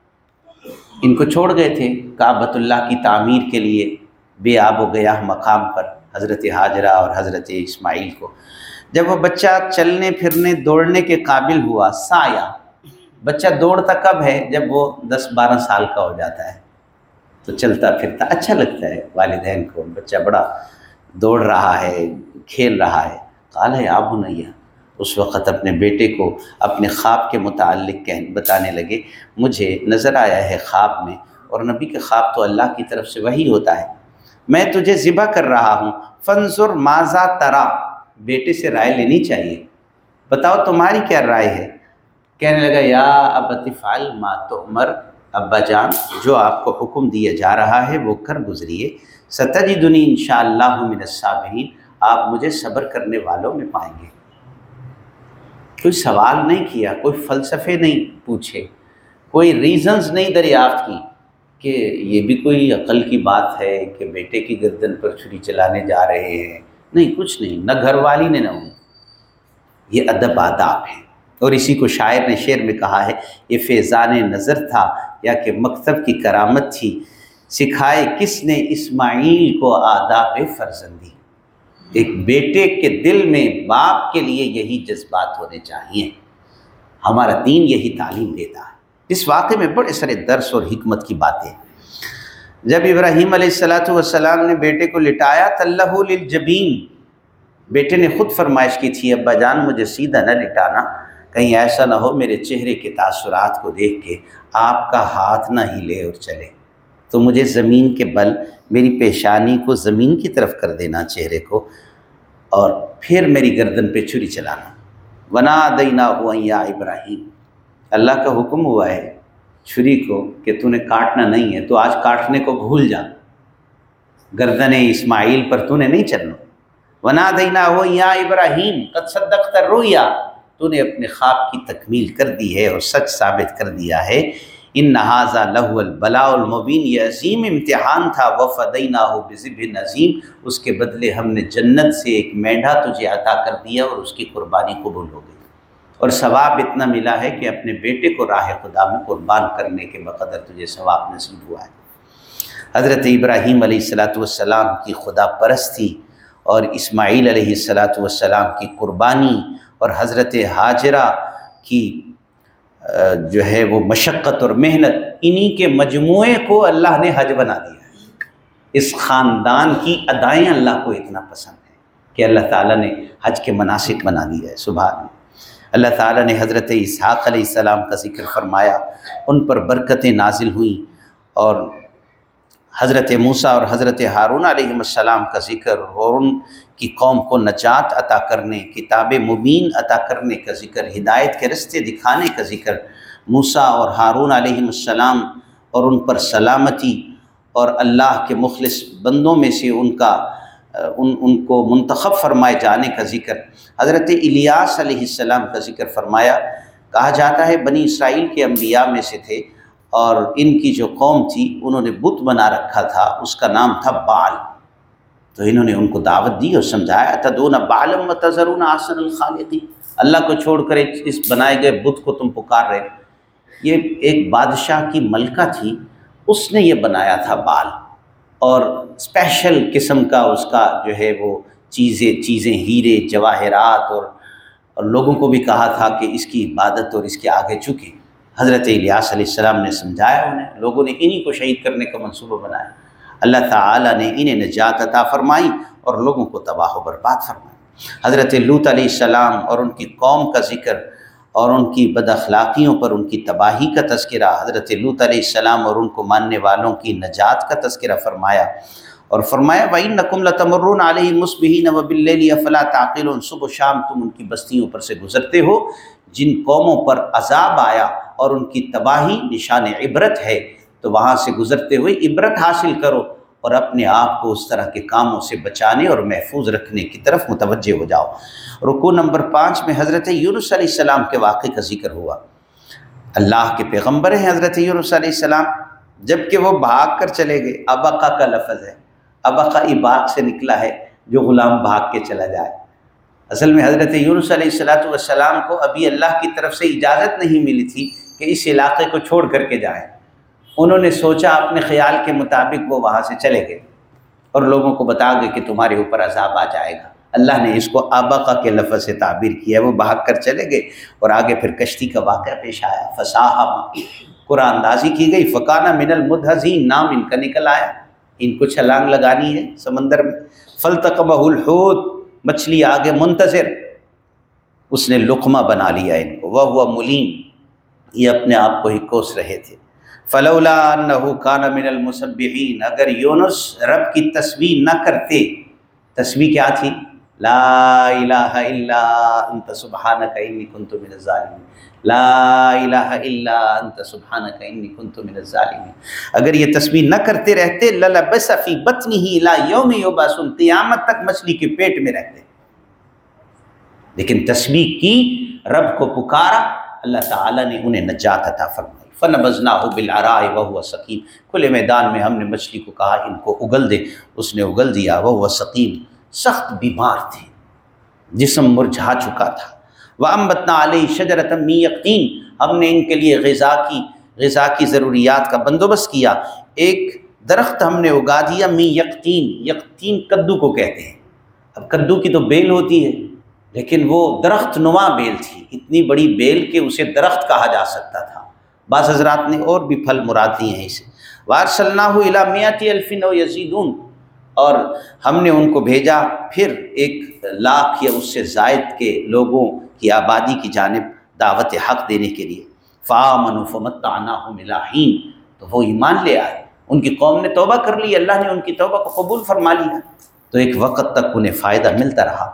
ان کو چھوڑ گئے تھے کعبۃ اللہ کی تعمیر کے لیے بے آب و گیاہ مقام پر حضرت ہاجرہ اور حضرت اسماعیل کو۔ جب وہ بچہ چلنے پھرنے دوڑنے کے قابل ہوا، سایہ، بچہ دوڑتا کب ہے؟ جب وہ دس بارہ سال کا ہو جاتا ہے تو چلتا پھرتا اچھا لگتا ہے والدین کو، بچہ بڑا دوڑ رہا ہے، کھیل رہا ہے۔ قال یا بنیہ، اس وقت اپنے بیٹے کو اپنے خواب کے متعلق بتانے لگے، مجھے نظر آیا ہے خواب میں، اور نبی کے خواب تو اللہ کی طرف سے وحی ہوتا ہے، میں تجھے ذبح کر رہا ہوں، فانظر ماذا ترى، بیٹے سے رائے لینی چاہیے، بتاؤ تمہاری کیا رائے ہے؟ کہنے لگا یا ابت افعل ما تؤمر، ابا جان جو آپ کو حکم دیا جا رہا ہے وہ کر گزریے، ستجدنی انشاءاللہ من الصابرین، آپ مجھے صبر کرنے والوں میں پائیں گے۔ کوئی سوال نہیں کیا، کوئی فلسفے نہیں پوچھے، کوئی ریزنز نہیں دریافت کی کہ یہ بھی کوئی عقل کی بات ہے کہ بیٹے کی گردن پر چھری چلانے جا رہے ہیں، نہیں، کچھ نہیں، نہ گھر والی نے نہ ان، یہ ادب آداب ہے۔ اور اسی کو شاعر نے شعر میں کہا ہے، یہ فیضان نظر تھا یا کہ مکتب کی کرامت تھی، سکھائے کس نے اسماعیل کو آداب فرزندی۔ ایک بیٹے کے دل میں باپ کے لیے یہی جذبات ہونے چاہیے، ہمارا دین یہی تعلیم دیتا ہے۔ اس واقعے میں بڑے سارے درس اور حکمت کی باتیں۔ جب ابراہیم علیہ الصلوۃ والسلام نے بیٹے کو لٹایا، تلہ للجبین، بیٹے نے خود فرمائش کی تھی، ابا جان مجھے سیدھا نہ لٹانا، کہیں ایسا نہ ہو میرے چہرے کے تاثرات کو دیکھ کے آپ کا ہاتھ نہ ہلے اور چلے، تو مجھے زمین کے بل میری پیشانی کو زمین کی طرف کر دینا، چہرے کو، اور پھر میری گردن پہ چھری چلانا۔ وَنَادَيْنَاهُ أَن يَا ابراہیم، اللہ کا حکم ہوا ہے چھری کو کہ تو نے کاٹنا نہیں ہے، تو آج کاٹنے کو بھول جا، گردن اسماعیل پر تو نے نہیں چلنا۔ وَنَادَيْنَاهُ أَن يَا ابراہیم قَدْ صَدَّقْتَ الرُّؤْيَا، تو نے اپنے خواب کی تکمیل کر دی ہے اور سچ ثابت کر دیا ہے۔ ان هذا لهو البلاء المبین، یہ عظیم امتحان تھا، وفدیناہ بذبح عظیم، اس کے بدلے ہم نے جنت سے ایک مینڈھا تجھے عطا کر دیا اور اس کی قربانی قبول ہو گئی، اور ثواب اتنا ملا ہے کہ اپنے بیٹے کو راہ خدا میں قربان کرنے کے بقدر تجھے ثواب نصیب ہوا ہے۔ حضرت ابراہیم علیہ الصلوۃ والسلام کی خدا پرستی اور اسماعیل علیہ الصلوۃ والسلام کی قربانی اور حضرت ہاجرہ کی جو ہے وہ مشقت اور محنت، انہی کے مجموعے کو اللہ نے حج بنا دیا ہے۔ اس خاندان کی ادائیں اللہ کو اتنا پسند ہے کہ اللہ تعالیٰ نے حج کے مناسک بنا دیا ہے۔ سبحان اللہ۔ اللہ تعالیٰ نے حضرت اسحاق علیہ السلام کا ذکر فرمایا، ان پر برکتیں نازل ہوئیں، اور حضرت موسیٰ اور حضرت ہارون علیہ السلام کا ذکر، اور ان کی قوم کو نجات عطا کرنے، کتاب مبین عطا کرنے کا ذکر، ہدایت کے رستے دکھانے کا ذکر، موسیٰ اور ہارون علیہ السلام اور ان پر سلامتی، اور اللہ کے مخلص بندوں میں سے ان کا ان ان کو منتخب فرمائے جانے کا ذکر، حضرت الیاس علیہ السلام کا ذکر فرمایا۔ کہا جاتا ہے بنی اسرائیل کے انبیاء میں سے تھے، اور ان کی جو قوم تھی انہوں نے بت بنا رکھا تھا، اس کا نام تھا بال، تو انہوں نے ان کو دعوت دی اور سمجھایا، تدعون بعلا وتذرون احسن الخالقین، اللہ کو چھوڑ کر اس بنائے گئے بت کو تم پکار رہے۔ یہ ایک بادشاہ کی ملکہ تھی، اس نے یہ بنایا تھا بال، اور اسپیشل قسم کا اس کا جو ہے وہ چیزیں چیزیں ہیرے جواہرات، اور اور لوگوں کو بھی کہا تھا کہ اس کی عبادت اور اس کے آگے جھکے۔ حضرت الیاس علیہ السلام نے سمجھایا انہیں، لوگوں نے انہی کو شہید کرنے کا منصوبہ بنایا، اللہ تعالیٰ نے انہیں نجات عطا فرمائی اور لوگوں کو تباہ و برباد فرمایا۔ حضرت لوط علیہ السلام اور ان کی قوم کا ذکر اور ان کی بد اخلاقیوں پر ان کی تباہی کا تذکرہ، حضرت لوط علیہ السلام اور ان کو ماننے والوں کی نجات کا تذکرہ فرمایا، اور فرمایا وَإِنَّكُمْ لَتَمُرُّونَ عَلَيْهِمْ مُصْبِحِينَ وَبِاللَّيْلِ أَفَلَا تَعْقِلُونَ، صبح و شام تم ان کی بستیوں پر سے گزرتے ہو، جن قوموں پر عذاب آیا اور ان کی تباہی نشان عبرت ہے، تو وہاں سے گزرتے ہوئے عبرت حاصل کرو اور اپنے آپ کو اس طرح کے کاموں سے بچانے اور محفوظ رکھنے کی طرف متوجہ ہو جاؤ۔ رکوع نمبر پانچ میں حضرت یونس علیہ السلام کے واقعے کا ذکر ہوا۔ اللہ کے پیغمبر ہیں حضرت یونس علیہ السلام، جب کہ وہ بھاگ کر چلے گئے۔ ابقا کا لفظ ہے، ابقا اباق سے نکلا ہے، جو غلام بھاگ کے چلا جائے۔ اصل میں حضرت یونس علیہ الصلوۃ والسلام کو ابھی اللہ کی طرف سے اجازت نہیں ملی تھی کہ اس علاقے کو چھوڑ کر کے جائیں۔ انہوں نے سوچا اپنے خیال کے مطابق وہ وہاں سے چلے گئے اور لوگوں کو بتا گئے کہ تمہارے اوپر عذاب آ جائے گا۔ اللہ نے اس کو ابقا کے لفظ سے تعبیر کیا ہے، وہ بھاگ کر چلے گئے اور آگے پھر کشتی کا واقعہ پیش آیا۔ فساہم، قرآن اندازی کی گئی، فکانہ من المدحضین، نام ان کا نکل آیا، ان کو چھلانگ لگانی ہے سمندر میں۔ فالتقمہ الحوت، مچھلی آگے منتظر، اس نے لقمہ بنا لیا ان کو، وہو ملیم، یہ اپنے آپ کو ہی کوس رہے تھے۔ فلولا انہ کان من المسبحین، اگر یونس رب کی تسبیح نہ کرتے، تسبیح کیا تھی؟ لا الہ الا انت سبحانک انی کنت من الظالمین، لا الہ الا انت سبحانک انی کنت من الظالمین، اگر یہ تسبیح نہ کرتے رہتے للبث فی بطنہ الی یوم یبعثون، قیامت تک مچھلی کے پیٹ میں رہتے۔ لیکن تسبیح کی، رب کو پکارا، اللہ تعالیٰ نے انہیں نجات عطا فرمائی۔ فنبذناہ بالعراء وہو سقیم، کھلے میدان میں ہم نے مچھلی کو کہا ان کو اگل دے، اس نے اگل دیا۔ وہو سقیم، سخت بیمار تھے، جسم مرجھا چکا تھا۔ وَأَنبَتْنَا عَلَيْهِ شَجَرَةً مِّن يَقْطِين، ہم نے ان کے لیے غذا کی غذا کی ضروریات کا بندوبست کیا، ایک درخت ہم نے اگا دیا، من یقطین، یقطین کدو کو کہتے ہیں۔ اب کدو کی تو بیل ہوتی ہے، لیکن وہ درخت نما بیل تھی، اتنی بڑی بیل کہ اسے درخت کہا جا سکتا تھا۔ بعض حضرات نے اور بھی پھل مراد لیے ہیں اسے۔ وَأَرْسَلْنَاهُ إِلَىٰ مِائَةِ أَلْفٍ أَوْ يَزِيدُونَ، اور ہم نے ان کو بھیجا پھر ایک لاکھ یا اس سے زائد کے لوگوں کی آبادی کی جانب دعوت حق دینے کے لیے۔ فَآمَنُوا فَمَتَّعْنَاهُمْ إِلَىٰ حِينٍ، تو وہ ایمان لے آئے، ان کی قوم نے توبہ کر لی، اللہ نے ان کی توبہ کو قبول فرما لیا، تو ایک وقت تک انہیں فائدہ ملتا رہا۔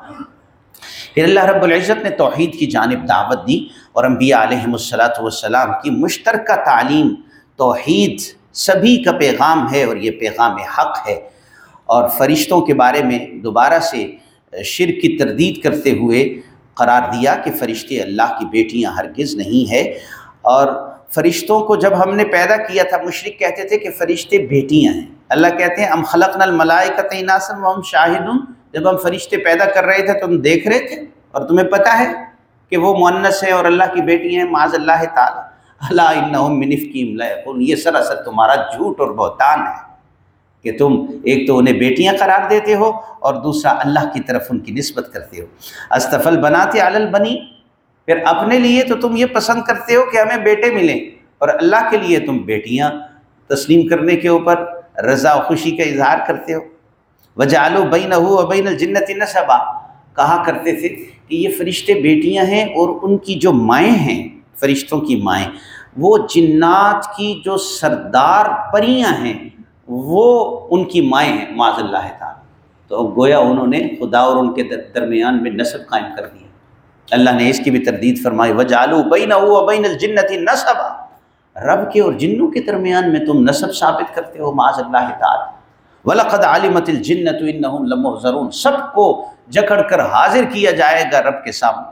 پھر اللہ رب العزت نے توحید کی جانب دعوت دی، اور انبیاء علیہم الصلاۃ والسلام کی مشترکہ تعلیم توحید سبھی کا پیغام ہے، اور یہ پیغام حق ہے۔ اور فرشتوں کے بارے میں دوبارہ سے شرک کی تردید کرتے ہوئے قرار دیا کہ فرشتے اللہ کی بیٹیاں ہرگز نہیں ہے۔ اور فرشتوں کو جب ہم نے پیدا کیا تھا، مشرک کہتے تھے کہ فرشتے بیٹیاں ہیں۔ اللہ کہتے ہیں ام خلقنا الملائکۃ اناسا وہم شاہدون، جب ہم فرشتے پیدا کر رہے تھے تم دیکھ رہے تھے اور تمہیں پتہ ہے کہ وہ مؤنث ہیں اور اللہ کی بیٹی ہیں، معاذ اللہ تعالی۔ الا انہم من افکہم لیقولون، یہ سراسر تمہارا جھوٹ اور بہتان ہے کہ تم ایک تو انہیں بیٹیاں قرار دیتے ہو اور دوسرا اللہ کی طرف ان کی نسبت کرتے ہو۔ اصطفى البنات علی البنین، پھر اپنے لیے تو تم یہ پسند کرتے ہو کہ ہمیں بیٹے ملیں، اور اللہ کے لیے تم بیٹیاں تسلیم کرنے کے اوپر رضا و خوشی کا اظہار کرتے ہو۔ وجعلوا بینہ وبین الجنۃ نسبا، کہا کرتے تھے کہ یہ فرشتے بیٹیاں ہیں، اور ان کی جو مائیں ہیں، فرشتوں کی مائیں، وہ جنات کی جو سردار پریاں ہیں، وہ ان کی مائیں ہیں، معاذ اللہ تعالی۔ تو اب گویا انہوں نے خدا اور ان کے درمیان میں نسب قائم کر دیا۔ اللہ نے اس کی بھی تردید فرمائی، وجعلوا بینہ وبین الجنۃ نسبا، رب کے اور جنوں کے درمیان میں تم نسب ثابت کرتے ہو، معاذ اللہ تعالی۔ وَلَقَدْ عَلِمَتِ الْجِنَّةُ إِنَّهُمْ لَمُحْضَرُونَ، سب کو جکڑ کر حاضر کیا جائے گا رب کے سامنے۔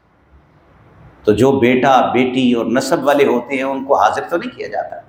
تو جو بیٹا بیٹی اور نسب والے ہوتے ہیں ان کو حاضر تو نہیں کیا جاتا۔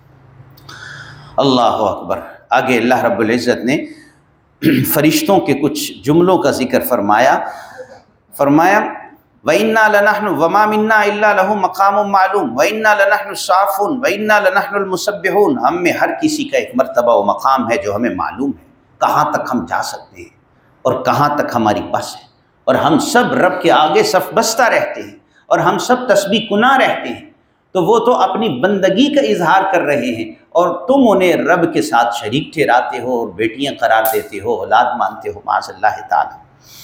اللہ اکبر۔ آگے اللہ رب العزت نے فرشتوں کے کچھ جملوں کا ذکر فرمایا، فرمایا وَإِنَّا لَنَحْنُ وَمَا مِنَّا إِلَّا لَهُ مَقَامٌ مَعْلُومٌ وَإِنَّا لَنَحْنُ الصَّافُونَ وَإِنَّا لَنَحْنُ الْمُسَبِّحُونَ، ہم میں ہر کسی کا ایک مرتبہ و مقام ہے جو ہمیں معلوم ہے، کہاں تک ہم جا سکتے ہیں اور کہاں تک ہماری بس ہے، اور ہم سب رب کے آگے صف بستہ رہتے ہیں، اور ہم سب تسبیح کناں رہتے ہیں۔ تو وہ تو اپنی بندگی کا اظہار کر رہے ہیں، اور تم انہیں رب کے ساتھ شریک ٹھہراتے ہو اور بیٹیاں قرار دیتے ہو، اولاد مانتے ہو، معاذ اللہ تعالی۔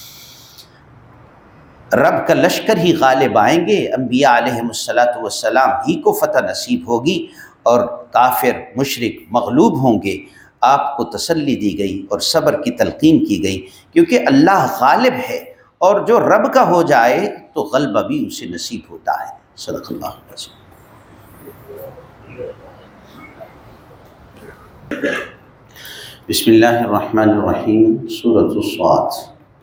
رب کا لشکر ہی غالب آئیں گے، انبیاء علیہم الصلاۃ والسلام ہی کو فتح نصیب ہوگی، اور کافر مشرک مغلوب ہوں گے۔ آپ کو تسلی دی گئی اور صبر کی تلقین کی گئی، کیونکہ اللہ غالب ہے، اور جو رب کا ہو جائے تو غلبہ بھی اسے نصیب ہوتا ہے۔ صدق اللہ علیہ وسلم۔ بسم اللہ الرحمن الرحیم۔ سورۃ الصاد۔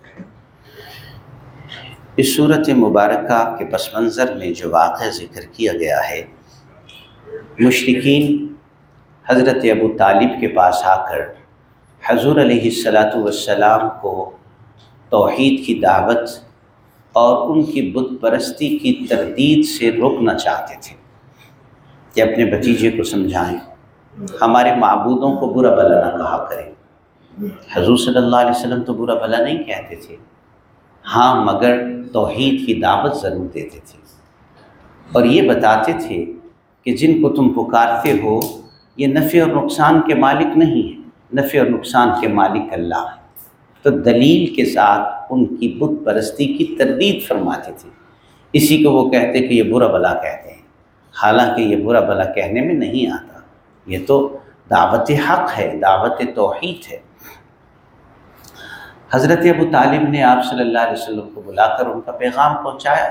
اس صورت مبارکہ کے پس منظر میں جو واقعہ ذکر کیا گیا ہے، مشرکین حضرت ابو طالب کے پاس آ کر حضور علیہ الصلاۃ والسلام کو توحید کی دعوت اور ان کی بت پرستی کی تردید سے روکنا چاہتے تھے کہ اپنے بھتیجے کو سمجھائیں، ہمارے معبودوں کو برا بھلا نہ کہا کریں۔ حضور صلی اللہ علیہ وسلم تو برا بھلا نہیں کہتے تھے، ہاں مگر توحید کی دعوت ضرور دیتے تھے اور یہ بتاتے تھے کہ جن کو تم پکارتے ہو یہ نفع اور نقصان کے مالک نہیں ہیں، نفع اور نقصان کے مالک اللہ ہے۔ تو دلیل کے ساتھ ان کی بت پرستی کی تردید فرماتے تھے، اسی کو وہ کہتے کہ یہ برا بھلا کہتے ہیں، حالانکہ یہ برا بھلا کہنے میں نہیں آتا، یہ تو دعوت حق ہے، دعوت توحید ہے۔ حضرت ابو طالب نے آپ صلی اللہ علیہ وسلم کو بلا کر ان کا پیغام پہنچایا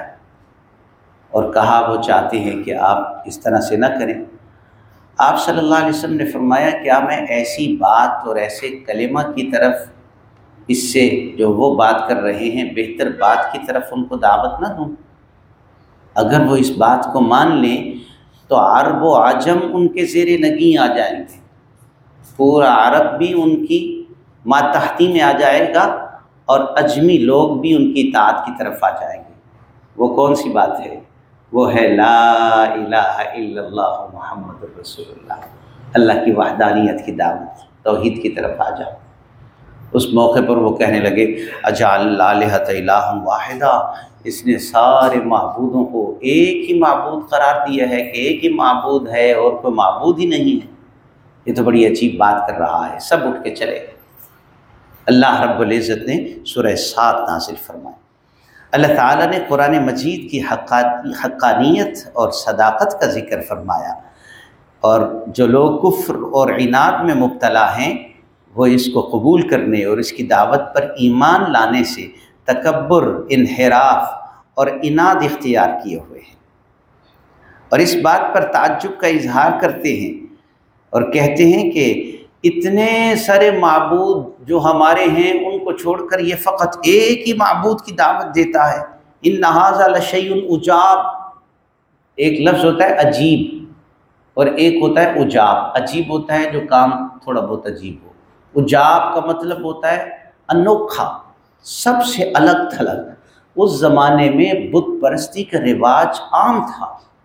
اور کہا وہ چاہتے ہیں کہ آپ اس طرح سے نہ کریں۔ آپ صلی اللہ علیہ وسلم نے فرمایا کیا میں ایسی بات اور ایسے کلمہ کی طرف، اس سے جو وہ بات کر رہے ہیں بہتر بات کی طرف ان کو دعوت نہ دوں؟ اگر وہ اس بات کو مان لیں تو عرب و عجم ان کے زیر نگیں آ جائیں گے، پورا عرب بھی ان کی ماتحتی میں آ جائے گا اور اجمی لوگ بھی ان کی اطاعت کی طرف آ جائیں گے۔ وہ کون سی بات ہے؟ وہ ہے لا الہ الا اللہ محمد رسول اللہ، اللہ کی وحدانیت کی دعوت، توحید کی طرف آ جاؤ۔ اس موقع پر وہ کہنے لگے اجعل الالہۃ الہا واحدا، اس نے سارے معبودوں کو ایک ہی معبود قرار دیا ہے کہ ایک ہی معبود ہے اور کوئی معبود ہی نہیں ہے، یہ تو بڑی عجیب بات کر رہا ہے۔ سب اٹھ کے چلے گئے۔ اللہ رب العزت نے سورہ صاد نازل فرمائی۔ اللہ تعالیٰ نے قرآن مجید کی حقانیت اور صداقت کا ذکر فرمایا، اور جو لوگ کفر اور عناد میں مبتلا ہیں وہ اس کو قبول کرنے اور اس کی دعوت پر ایمان لانے سے تکبر، انحراف اور عناد اختیار کیے ہوئے ہیں، اور اس بات پر تعجب کا اظہار کرتے ہیں اور کہتے ہیں کہ اتنے سارے معبود جو ہمارے ہیں ان کو چھوڑ کر یہ فقط ایک ہی معبود کی دعوت دیتا ہے۔ ان ھذا لشیء عجاب، ایک لفظ ہوتا ہے عجیب اور ایک ہوتا ہے عجاب۔ عجیب ہوتا ہے جو کام تھوڑا بہت عجیب ہو، عجاب کا مطلب ہوتا ہے انوکھا، سب سے الگ تھلگ۔ اس زمانے میں بت پرستی کا رواج عام تھا،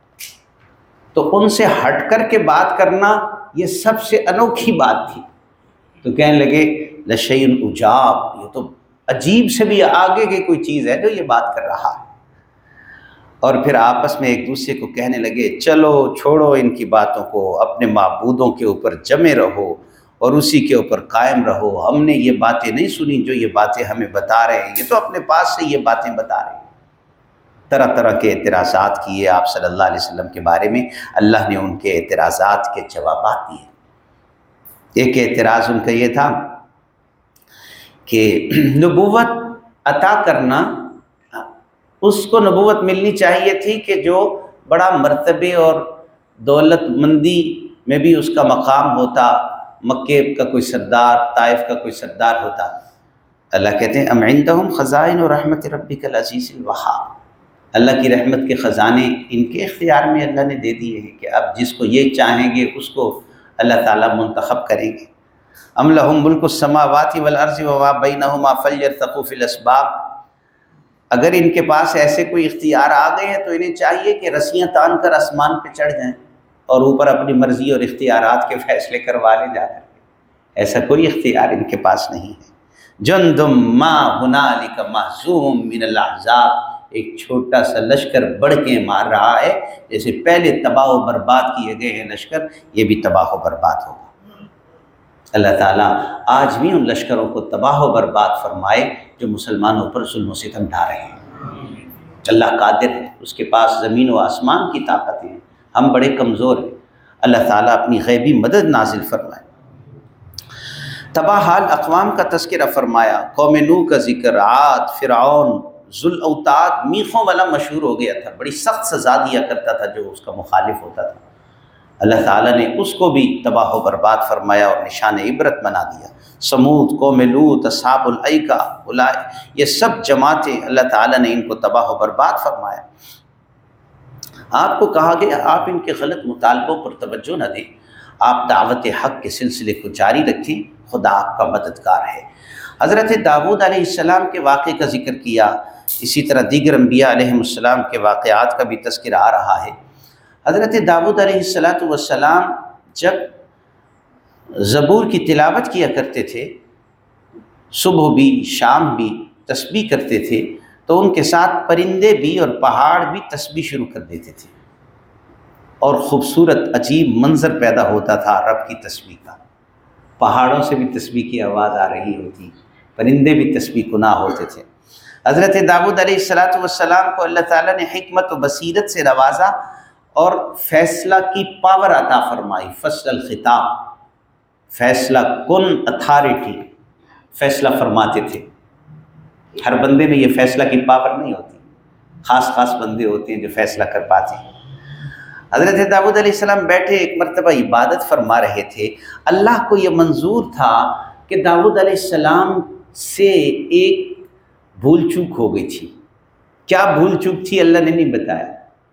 تو ان سے ہٹ کر کے بات کرنا یہ سب سے انوکھی بات تھی۔ تو کہنے لگے لشیء عجاب، یہ تو عجیب سے بھی آگے کی کوئی چیز ہے جو یہ بات کر رہا ہے۔ اور پھر آپس میں ایک دوسرے کو کہنے لگے چلو چھوڑو ان کی باتوں کو، اپنے معبودوں کے اوپر جمے رہو اور اسی کے اوپر قائم رہو، ہم نے یہ باتیں نہیں سنی جو یہ باتیں ہمیں بتا رہے ہیں، یہ تو اپنے پاس سے یہ باتیں بتا رہے ہیں۔ طرح طرح کے اعتراضات کیے آپ صلی اللہ علیہ وسلم کے بارے میں، اللہ نے ان کے اعتراضات کے جوابات دیے۔ ایک اعتراض ان کا یہ تھا کہ نبوت عطا کرنا، اس کو نبوت ملنی چاہیے تھی کہ جو بڑا مرتبے اور دولت مندی میں بھی اس کا مقام ہوتا، مکے کا کوئی سردار، طائف کا کوئی سردار ہوتا۔ اللہ کہتے ہیں ام عندہم خزائن رحمت ربک العزیز الوہاب، اللہ کی رحمت کے خزانے ان کے اختیار میں اللہ نے دے دیے ہیں کہ اب جس کو یہ چاہیں گے اس کو اللہ تعالیٰ منتخب کریں گے۔ ام لہم ملک السماوات والارض وما بینہما فلیرتقوا فی الاسباب، اگر ان کے پاس ایسے کوئی اختیار آ گئے ہیں تو انہیں چاہیے کہ رسیاں تان کر آسمان پہ چڑھ جائیں اور اوپر اپنی مرضی اور اختیارات کے فیصلے کروا لے جا کر۔ ایسا کوئی اختیار ان کے پاس نہیں ہے۔ جندم ما ہنالک مہزوم من الاحزاب، ایک چھوٹا سا لشکر بڑھ کے مار رہا ہے، جیسے پہلے تباہ و برباد کیے گئے ہیں لشکر، یہ بھی تباہ و برباد ہوگا۔ اللہ تعالیٰ آج بھی ان لشکروں کو تباہ و برباد فرمائے جو مسلمانوں پر ظلم و ستم ڈھا رہے ہیں۔ اللہ قادر ہے، اس کے پاس زمین و آسمان کی طاقتیں ہیں، ہم بڑے کمزور ہیں۔ اللہ تعالیٰ اپنی غیبی مدد نازل فرمائے۔ تباہ حال اقوام کا تذکرہ فرمایا، قوم نوح کا ذکر، عاد، فرعون، ذوالأوتاد، میخوں والا مشہور ہو گیا تھا، بڑی سخت سزا دیا کرتا تھا جو اس کا مخالف ہوتا تھا۔ اللہ تعالیٰ نے اس کو بھی تباہ و برباد فرمایا اور نشان عبرت بنا دیا۔ سمود، قوم لوط، اصحاب الایکہ، اولئک، یہ سب جماعتیں اللہ تعالیٰ نے ان کو تباہ و برباد فرمایا۔ آپ کو کہا گیا آپ ان کے غلط مطالبوں پر توجہ نہ دیں، آپ دعوت حق کے سلسلے کو جاری رکھیں، خدا آپ کا مددگار ہے۔ حضرت داؤد علیہ السلام کے واقعے کا ذکر کیا، اسی طرح دیگر انبیاء علیہ السلام کے واقعات کا بھی تذکرہ آ رہا ہے۔ حضرت داؤد علیہ السلام جب زبور کی تلاوت کیا کرتے تھے، صبح بھی شام بھی تسبیح کرتے تھے، تو ان کے ساتھ پرندے بھی اور پہاڑ بھی تسبیح شروع کر دیتے تھے، اور خوبصورت عجیب منظر پیدا ہوتا تھا رب کی تسبیح کا۔ پہاڑوں سے بھی تسبیح کی آواز آ رہی ہوتی، پرندے بھی تسبیح گناہ ہوتے تھے۔ حضرت داؤد علیہ السلام والسلام کو اللہ تعالیٰ نے حکمت و بصیرت سے نوازا اور فیصلہ کی پاور عطا فرمائی، فصل الخطاب، فیصلہ کن اتھارٹی، فیصلہ فرماتے تھے۔ ہر بندے میں یہ فیصلہ کی پاور نہیں ہوتی، خاص خاص بندے ہوتے ہیں جو فیصلہ کر پاتے ہیں۔ حضرت داؤد علیہ السلام بیٹھے ایک مرتبہ عبادت فرما رہے تھے، اللہ کو یہ منظور تھا کہ داؤد علیہ السلام سے ایک بھول چوک ہو گئی تھی۔ کیا بھول چوک تھی اللہ نے نہیں بتایا،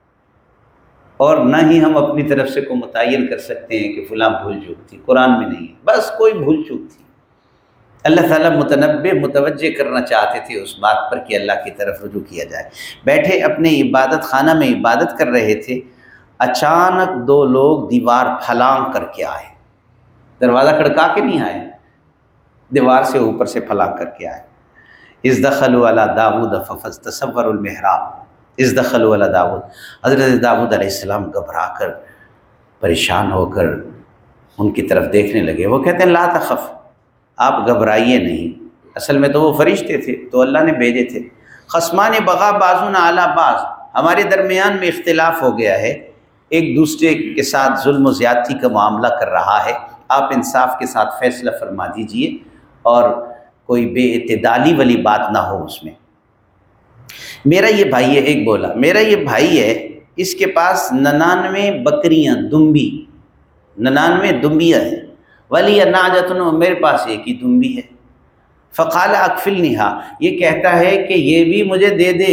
اور نہ ہی ہم اپنی طرف سے کو متعین کر سکتے ہیں کہ فلاں بھول چوک تھی، قرآن میں نہیں ہے، بس کوئی بھول چوک تھی۔ اللہ تعالیٰ متنبہ متوجہ کرنا چاہتے تھے اس بات پر کہ اللہ کی طرف رجوع کیا جائے۔ بیٹھے اپنے عبادت خانہ میں عبادت کر رہے تھے، اچانک دو لوگ دیوار پھلانگ کر کے آئے، دروازہ کھڑکا کے نہیں آئے، دیوار سے اوپر سے پھلانگ کر کے آئے۔ اذ دخلوا علی داؤد فاستصوروا المحراب، اذ دخلوا علی داؤد، حضرت داؤد علیہ السلام گھبرا کر پریشان ہو کر ان کی طرف دیکھنے لگے۔ وہ کہتے ہیں لا تخف، آپ گھبرائیے نہیں، اصل میں تو وہ فرشتے تھے تو اللہ نے بھیجے تھے۔ خصمان بغا بعضنا علی بعض، ہمارے درمیان میں اختلاف ہو گیا ہے، ایک دوسرے کے ساتھ ظلم و زیادتی کا معاملہ کر رہا ہے، آپ انصاف کے ساتھ فیصلہ فرما دیجئے اور کوئی بے اعتدالی والی بات نہ ہو اس میں۔ میرا یہ بھائی ہے، ایک بولا میرا یہ بھائی ہے، اس کے پاس ننانوے بکریاں دمبی، ننانوے دمبیاں ہیں، ولی ناجتن، میرے پاس ایک ہی دمبی ہے۔ فقال اکفلنیھا، یہ کہتا ہے کہ یہ بھی مجھے دے دے،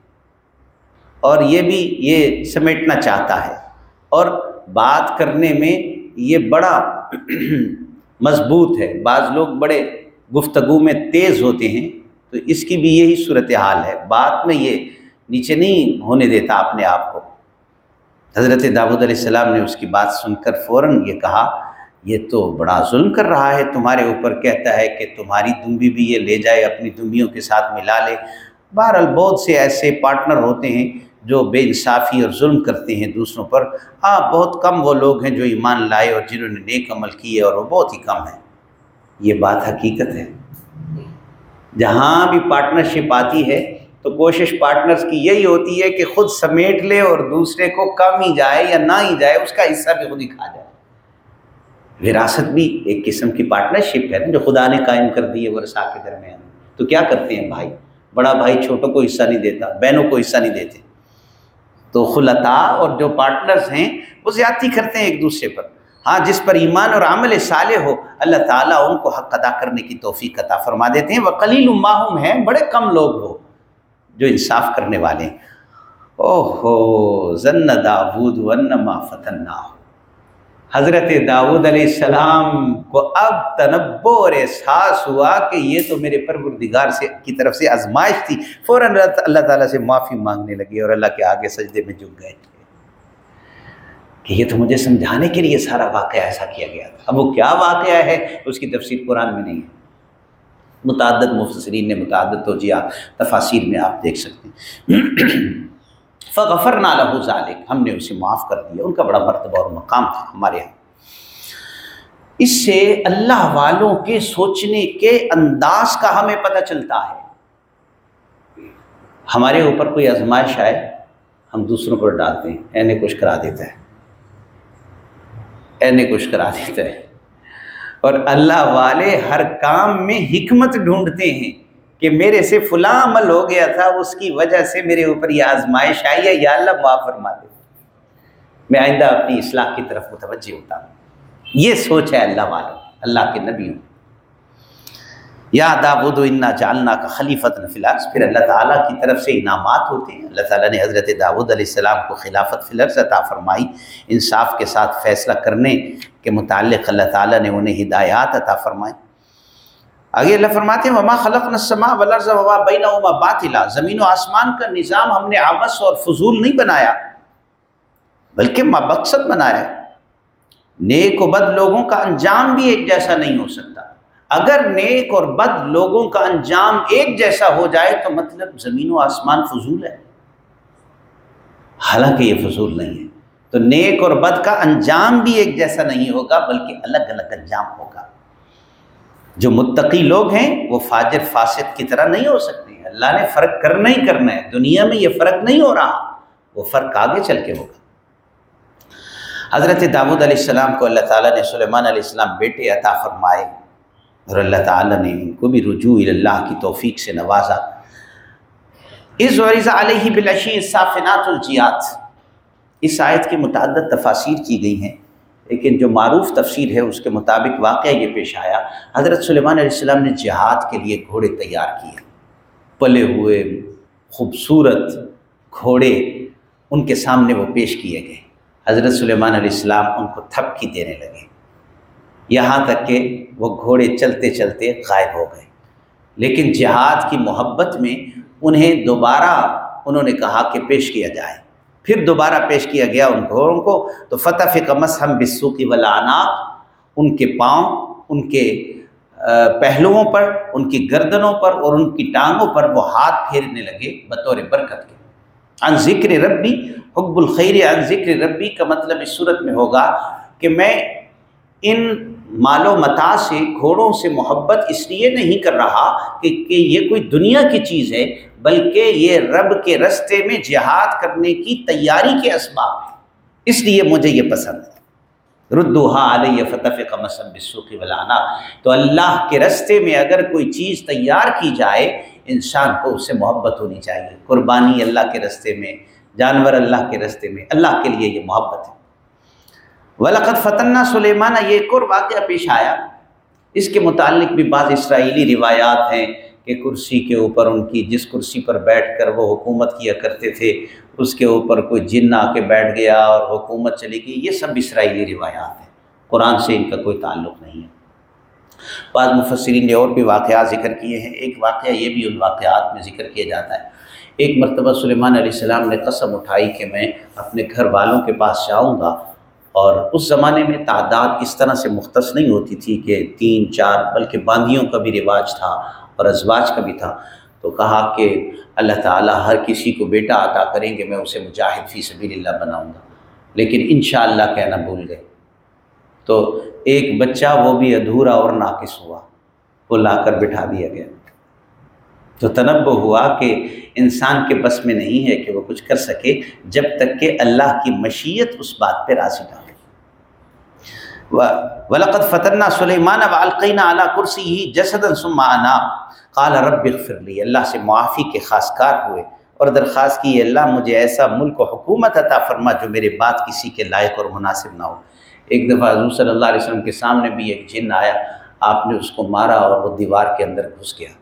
اور یہ بھی یہ سمیٹنا چاہتا ہے، اور بات کرنے میں یہ بڑا مضبوط ہے۔ بعض لوگ بڑے گفتگو میں تیز ہوتے ہیں، تو اس کی بھی یہی صورتحال ہے، بات میں یہ نیچے نہیں ہونے دیتا اپنے آپ کو۔ حضرت داؤد علیہ السلام نے اس کی بات سن کر فوراً یہ کہا، یہ تو بڑا ظلم کر رہا ہے تمہارے اوپر، کہتا ہے کہ تمہاری دمبی بھی یہ لے جائے، اپنی دمبیوں کے ساتھ ملا لے۔ بہرحال بہت سے ایسے پارٹنر ہوتے ہیں جو بے انصافی اور ظلم کرتے ہیں دوسروں پر، ہاں بہت کم وہ لوگ ہیں جو ایمان لائے اور جنہوں نے نیک عمل کیے، اور وہ بہت ہی کم ہیں۔ یہ بات حقیقت ہے، جہاں بھی پارٹنرشپ آتی ہے تو کوشش پارٹنرز کی یہی ہوتی ہے کہ خود سمیٹ لے اور دوسرے کو کم ہی جائے یا نہ ہی جائے، اس کا حصہ بھی خود ہی کھا جائے۔ وراثت بھی ایک قسم کی پارٹنرشپ ہے جو خدا نے قائم کر دی ہے ورثاء کے درمیان۔ تو کیا کرتے ہیں بھائی، بڑا بھائی چھوٹوں کو حصہ نہیں دیتا، بہنوں کو حصہ نہیں دیتے، تو خلطاء اور جو پارٹنرز ہیں وہ زیادتی کرتے ہیں ایک دوسرے پر۔ ہاں جس پر ایمان اور عمل صالح ہو، اللہ تعالیٰ ان کو حق ادا کرنے کی توفیق عطا فرما دیتے ہیں۔ وقلیل ما ہم، ہیں بڑے کم لوگ وہ جو انصاف کرنے والے ہیں۔ اوہو ظن داؤد انما فتناہ، حضرت داؤد علیہ السلام کو اب تنبؤ اور احساس ہوا کہ یہ تو میرے پروردگار سے کی طرف سے آزمائش تھی۔ فوراً اللہ تعالیٰ سے معافی مانگنے لگے اور اللہ کے آگے سجدے میں جھک گئے کہ یہ تو مجھے سمجھانے کے لیے سارا واقعہ ایسا کیا گیا تھا۔ اب وہ کیا واقعہ ہے اس کی تفسیر قرآن میں نہیں ہے، متعدد مفسرین نے متعدد توجیہات تفاسیر میں آپ دیکھ سکتے ہیں۔ فغفرنا لہ ذلک، ہم نے اسے معاف کر دیا۔ ان کا بڑا مرتبہ اور مقام تھا ہمارے یہاں۔ اس سے اللہ والوں کے سوچنے کے انداز کا ہمیں پتہ چلتا ہے۔ ہمارے اوپر کوئی آزمائش آئے، ہم دوسروں پر ڈالتے ہیں، اے نے کچھ کرا دیتا ہے، اے نے کچھ کرا دیتا ہے، اور اللہ والے ہر کام میں حکمت ڈھونڈتے ہیں کہ میرے سے فلاں عمل ہو گیا تھا، اس کی وجہ سے میرے اوپر یہ آزمائش آئی ہے، یا اللہ معاف فرما دے۔ میں آئندہ اپنی اصلاح کی طرف متوجہ ہوتا ہوں۔ یہ سوچ ہے اللہ والوں، اللہ کے نبیوں۔ یا داؤد انا جعلناک خلیفۃ فی الارض، پھر اللہ تعالیٰ کی طرف سے انعامات ہوتے ہیں۔ اللہ تعالیٰ نے حضرت داؤد علیہ السلام کو خلافت فی الارض عطا فرمائی، انصاف کے ساتھ فیصلہ کرنے کے متعلق اللہ تعالیٰ نے انہیں ہدایات عطا فرمائی۔ آگے اللہ فرماتے ہیں وما خلقنا السماء والارض وما بینہما باطلا، زمین و آسمان کا نظام ہم نے عبث اور فضول نہیں بنایا بلکہ مقصد بنایا ہے۔ نیک و بد لوگوں کا انجام بھی ایک جیسا نہیں ہو سکتا۔ اگر نیک اور بد لوگوں کا انجام ایک جیسا ہو جائے تو مطلب زمین و آسمان فضول ہے، حالانکہ یہ فضول نہیں ہے۔ تو نیک اور بد کا انجام بھی ایک جیسا نہیں ہوگا بلکہ الگ الگ انجام ہوگا۔ جو متقی لوگ ہیں وہ فاجر فاسد کی طرح نہیں ہو سکتے، اللہ نے فرق کرنا ہی کرنا ہے۔ دنیا میں یہ فرق نہیں ہو رہا، وہ فرق آگے چل کے ہوگا۔ حضرت داؤد علیہ السلام کو اللہ تعالیٰ نے سلیمان علیہ السلام بیٹے عطا فرمائے، اور اللہ تعالیٰ نے ان کو بھی رجوع الی اللہ کی توفیق سے نوازا۔ اذ عرض علیہ بالعشی الصافنات الجیاد، اس آیت کی متعدد تفاسیر کی گئی ہیں، لیکن جو معروف تفسیر ہے اس کے مطابق واقعہ یہ پیش آیا، حضرت سلیمان علیہ السلام نے جہاد کے لیے گھوڑے تیار کیے، پلے ہوئے خوبصورت گھوڑے ان کے سامنے وہ پیش کیے گئے۔ حضرت سلیمان علیہ السلام ان کو تھپکی دینے لگے، یہاں تک کہ وہ گھوڑے چلتے چلتے غائب ہو گئے۔ لیکن جہاد کی محبت میں انہیں دوبارہ انہوں نے کہا کہ پیش کیا جائے، پھر دوبارہ پیش کیا گیا ان گھوڑوں کو، تو فتفق مسحا بالسوق والاعناق، ان کے پاؤں، ان کے پہلوؤں پر، ان کی گردنوں پر اور ان کی ٹانگوں پر وہ ہاتھ پھیرنے لگے بطور برکت کے۔ عن ذکر ربی حب الخیر، عن ذکر ربی کا مطلب اس صورت میں ہوگا کہ میں ان مال و متاع سے، گھوڑوں سے محبت اس لیے نہیں کر رہا کہ, کہ یہ کوئی دنیا کی چیز ہے، بلکہ یہ رب کے رستے میں جہاد کرنے کی تیاری کے اسباب ہیں، اس لیے مجھے یہ پسند ہے۔ ردوہا علیہ فتفق مسحا بالسوق والاعناق، تو اللہ کے رستے میں اگر کوئی چیز تیار کی جائے انسان کو اس سے محبت ہونی چاہیے۔ قربانی اللہ کے رستے میں، جانور اللہ کے رستے میں، اللہ کے لیے یہ محبت ہے۔ وَلَقَدْ فَتَنَّا سُلَيْمَانَ، یہ ایک اور واقعہ پیش آیا، اس کے متعلق بھی بعض اسرائیلی روایات ہیں کہ کرسی کے اوپر ان کی، جس کرسی پر بیٹھ کر وہ حکومت کیا کرتے تھے اس کے اوپر کوئی جن آ کے بیٹھ گیا اور حکومت چلی گئی، یہ سب اسرائیلی روایات ہیں، قرآن سے ان کا کوئی تعلق نہیں ہے۔ بعض مفسرین نے اور بھی واقعات ذکر کیے ہیں، ایک واقعہ یہ بھی ان واقعات میں ذکر کیا جاتا ہے۔ ایک مرتبہ سلیمان علیہ السلام نے قسم اٹھائی کہ میں اپنے گھر والوں کے پاس جاؤں گا، اور اس زمانے میں تعداد اس طرح سے مختص نہیں ہوتی تھی کہ تین چار، بلکہ باندیوں کا بھی رواج تھا اور ازواج کا بھی تھا۔ تو کہا کہ اللہ تعالیٰ ہر کسی کو بیٹا عطا کریں گے، میں اسے مجاہد فی سبیل اللہ بناؤں گا، لیکن انشاءاللہ کہنا بھول گئے۔ تو ایک بچہ وہ بھی ادھورا اور ناقص ہوا، وہ لا کر بٹھا دیا گیا۔ تو تنبہ ہوا کہ انسان کے بس میں نہیں ہے کہ وہ کچھ کر سکے جب تک کہ اللہ کی مشیت اس بات پہ راضی نہ ہو۔ وَلَقَدْ فَتَنَّا سُلَيْمَانَ وَأَلْقَيْنَا عَلَىٰ كُرْسِيِّهِ جَسَدًا ثُمَّ أَنَابَ قَالَ رَبِّ اغْفِرْ لِي، اللہ سے معافی کے خواستگار ہوئے اور درخواست کی، اللہ مجھے ایسا ملک و حکومت عطا فرما جو میرے بعد کسی کے لائق اور مناسب نہ ہو۔ ایک دفعہ حضور صلی اللہ علیہ وسلم کے سامنے بھی ایک جن آیا، آپ نے اس کو مارا اور وہ دیوار کے اندر گھس گیا،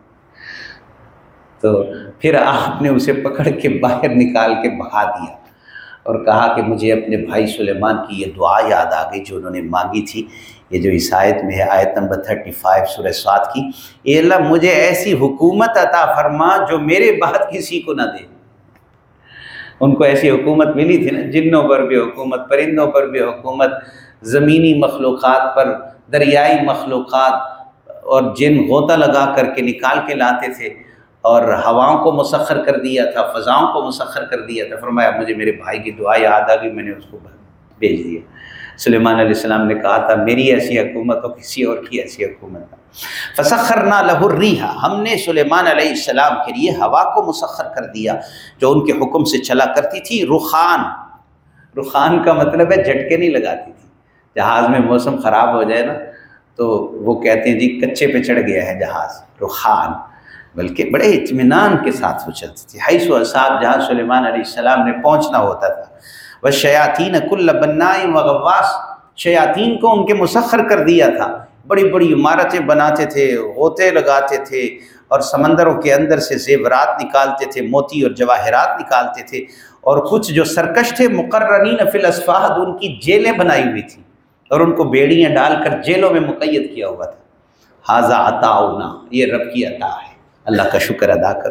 تو پھر آپ نے اسے پکڑ کے باہر نکال کے بھگا دیا اور کہا کہ مجھے اپنے بھائی سلیمان کی یہ دعا یاد آ گئی جو انہوں نے مانگی تھی، یہ جو اس آیت میں ہے، آیت نمبر پینتیس سورہ صاد کی، اے اللہ مجھے ایسی حکومت عطا فرما جو میرے بعد کسی کو نہ دے۔ ان کو ایسی حکومت ملی تھی نا، جنوں پر بھی حکومت، پرندوں پر بھی حکومت، زمینی مخلوقات پر، دریائی مخلوقات، اور جن غوطہ لگا کر کے نکال کے لاتے تھے، اور ہواؤں کو مسخر کر دیا تھا، فضاؤں کو مسخر کر دیا تھا۔ فرمایا مجھے میرے بھائی کی دعا یاد آ گئی، میں نے اس کو بھیج دیا۔ سلیمان علیہ السلام نے کہا تھا میری ایسی حکومت ہو، کسی اور کی ایسی حکومت نہ۔ فسخرنا لہ الریح، ہم نے سلیمان علیہ السلام کے لیے ہوا کو مسخر کر دیا جو ان کے حکم سے چلا کرتی تھی۔ رخان، رخان کا مطلب ہے جھٹکے نہیں لگاتی تھی۔ جہاز میں موسم خراب ہو جائے نا تو وہ کہتے ہیں جی کچے پہ چڑھ گیا ہے جہاز، رخان، بلکہ بڑے اطمینان کے ساتھ وہ چلتی تھی۔ حیث و اصاب، جہاں سلیمان علیہ السلام نے پہنچنا ہوتا تھا۔ والشیاطین کل بناء وغواص، شیاطین کو ان کے مسخر کر دیا تھا، بڑی بڑی عمارتیں بناتے تھے، غوطے لگاتے تھے اور سمندروں کے اندر سے زیورات نکالتے تھے، موتی اور جواہرات نکالتے تھے، اور کچھ جو سرکش تھے مقرنین فی الاصفاد، ان کی جیلیں بنائی ہوئی تھیں اور ان کو بیڑیاں ڈال کر جیلوں میں مقید کیا ہوا تھا۔ ھذا عطاؤنا، یہ رب کی عطا ہے، اللہ کا شکر ادا کر۔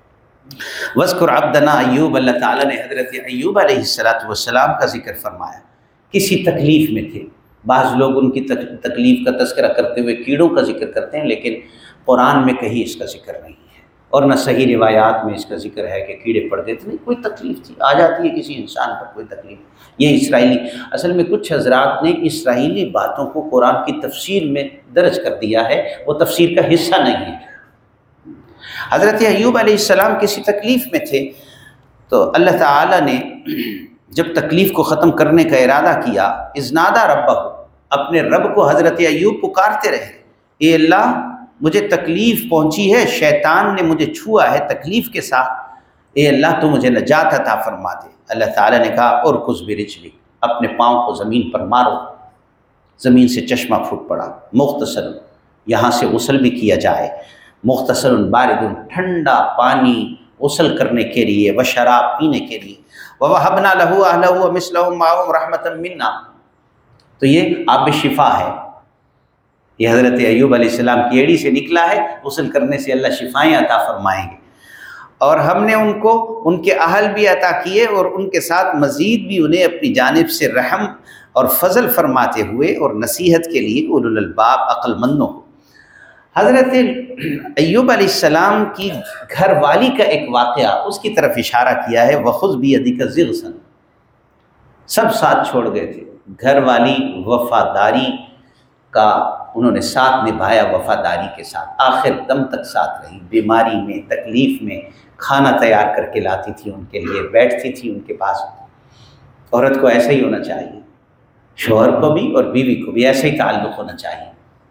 وذکر عبدنا ایوب، اللہ تعالیٰ نے حضرت ایوب علیہ الصلاۃ والسلام کا ذکر فرمایا، کسی تکلیف میں تھے۔ بعض لوگ ان کی تکلیف کا تذکرہ کرتے ہوئے کیڑوں کا ذکر کرتے ہیں، لیکن قرآن میں کہیں اس کا ذکر نہیں ہے، اور نہ صحیح روایات میں اس کا ذکر ہے کہ کیڑے پڑ گئے تھے۔ نہیں، کوئی تکلیف تھی، آ جاتی ہے کسی انسان پر کوئی تکلیف۔ یہ اسرائیلی، اصل میں کچھ حضرات نے اسرائیلی باتوں کو قرآن کی تفسیر میں درج کر دیا ہے، وہ تفسیر کا حصہ نہیں ہے۔ حضرت ایوب علیہ السلام کسی تکلیف میں تھے، تو اللہ تعالیٰ نے جب تکلیف کو ختم کرنے کا ارادہ کیا، اذ نادى ربہ، اپنے رب کو حضرت ایوب پکارتے رہے، اے اللہ مجھے تکلیف پہنچی ہے، شیطان نے مجھے چھوا ہے تکلیف کے ساتھ، اے اللہ تو مجھے نجات عطا فرما دے۔ اللہ تعالیٰ نے کہا ارکض برجلک، اپنے پاؤں کو زمین پر مارو۔ زمین سے چشمہ پھوٹ پڑا، مغتسل، یہاں سے غسل بھی کیا جائے، مغتسل بارد، ٹھنڈا پانی غسل کرنے کے لیے، و شراب پینے کے لیے، وَوَهَبْنَا لَهُ أَهْلَهُ وَمِثْلَهُمْ مَعَهُمْ رَحْمَةً مِنَّا، تو یہ آب شفا ہے، یہ حضرت ایوب علیہ السلام کی ایڑی سے نکلا ہے، غسل کرنے سے اللہ شفائیں عطا فرمائیں گے۔ اور ہم نے ان کو ان کے اہل بھی عطا کیے، اور ان کے ساتھ مزید بھی انہیں اپنی جانب سے رحم اور فضل فرماتے ہوئے، اور نصیحت کے لیے اولو الالباب، عقل مندوں کو۔ حضرت ایوب علیہ السلام کی گھر والی کا ایک واقعہ، اس کی طرف اشارہ کیا ہے، وَخُذْ بِيَدِكَ ضِغْثًا، سب ساتھ چھوڑ گئے تھے، گھر والی وفاداری کا انہوں نے ساتھ نبھایا، وفاداری کے ساتھ آخر دم تک ساتھ رہی، بیماری میں، تکلیف میں، کھانا تیار کر کے لاتی تھی ان کے لیے، بیٹھتی تھی ان کے پاس۔ عورت کو ایسا ہی ہونا چاہیے، شوہر کو بھی اور بیوی کو بھی ایسا ہی تعلق ہونا چاہیے۔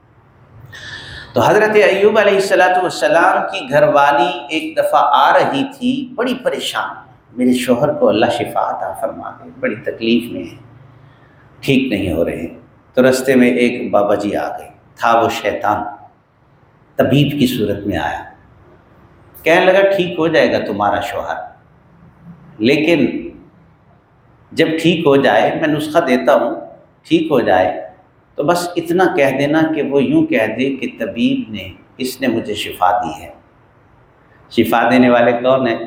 تو حضرت ایوب علیہ الصلاۃ والسلام کی گھر والی ایک دفعہ آ رہی تھی بڑی پریشان، میرے شوہر کو اللہ شفا عطا فرما دے، بڑی تکلیف میں ہے، ٹھیک نہیں ہو رہے۔ تو رستے میں ایک بابا جی آ گئے، تھا وہ شیطان، طبیب کی صورت میں آیا، کہنے لگا ٹھیک ہو جائے گا تمہارا شوہر، لیکن جب ٹھیک ہو جائے، میں نسخہ دیتا ہوں، ٹھیک ہو جائے تو بس اتنا کہہ دینا کہ وہ یوں کہہ دے کہ طبیب نے، اس نے مجھے شفا دی ہے۔ شفا دینے والے کون ہیں؟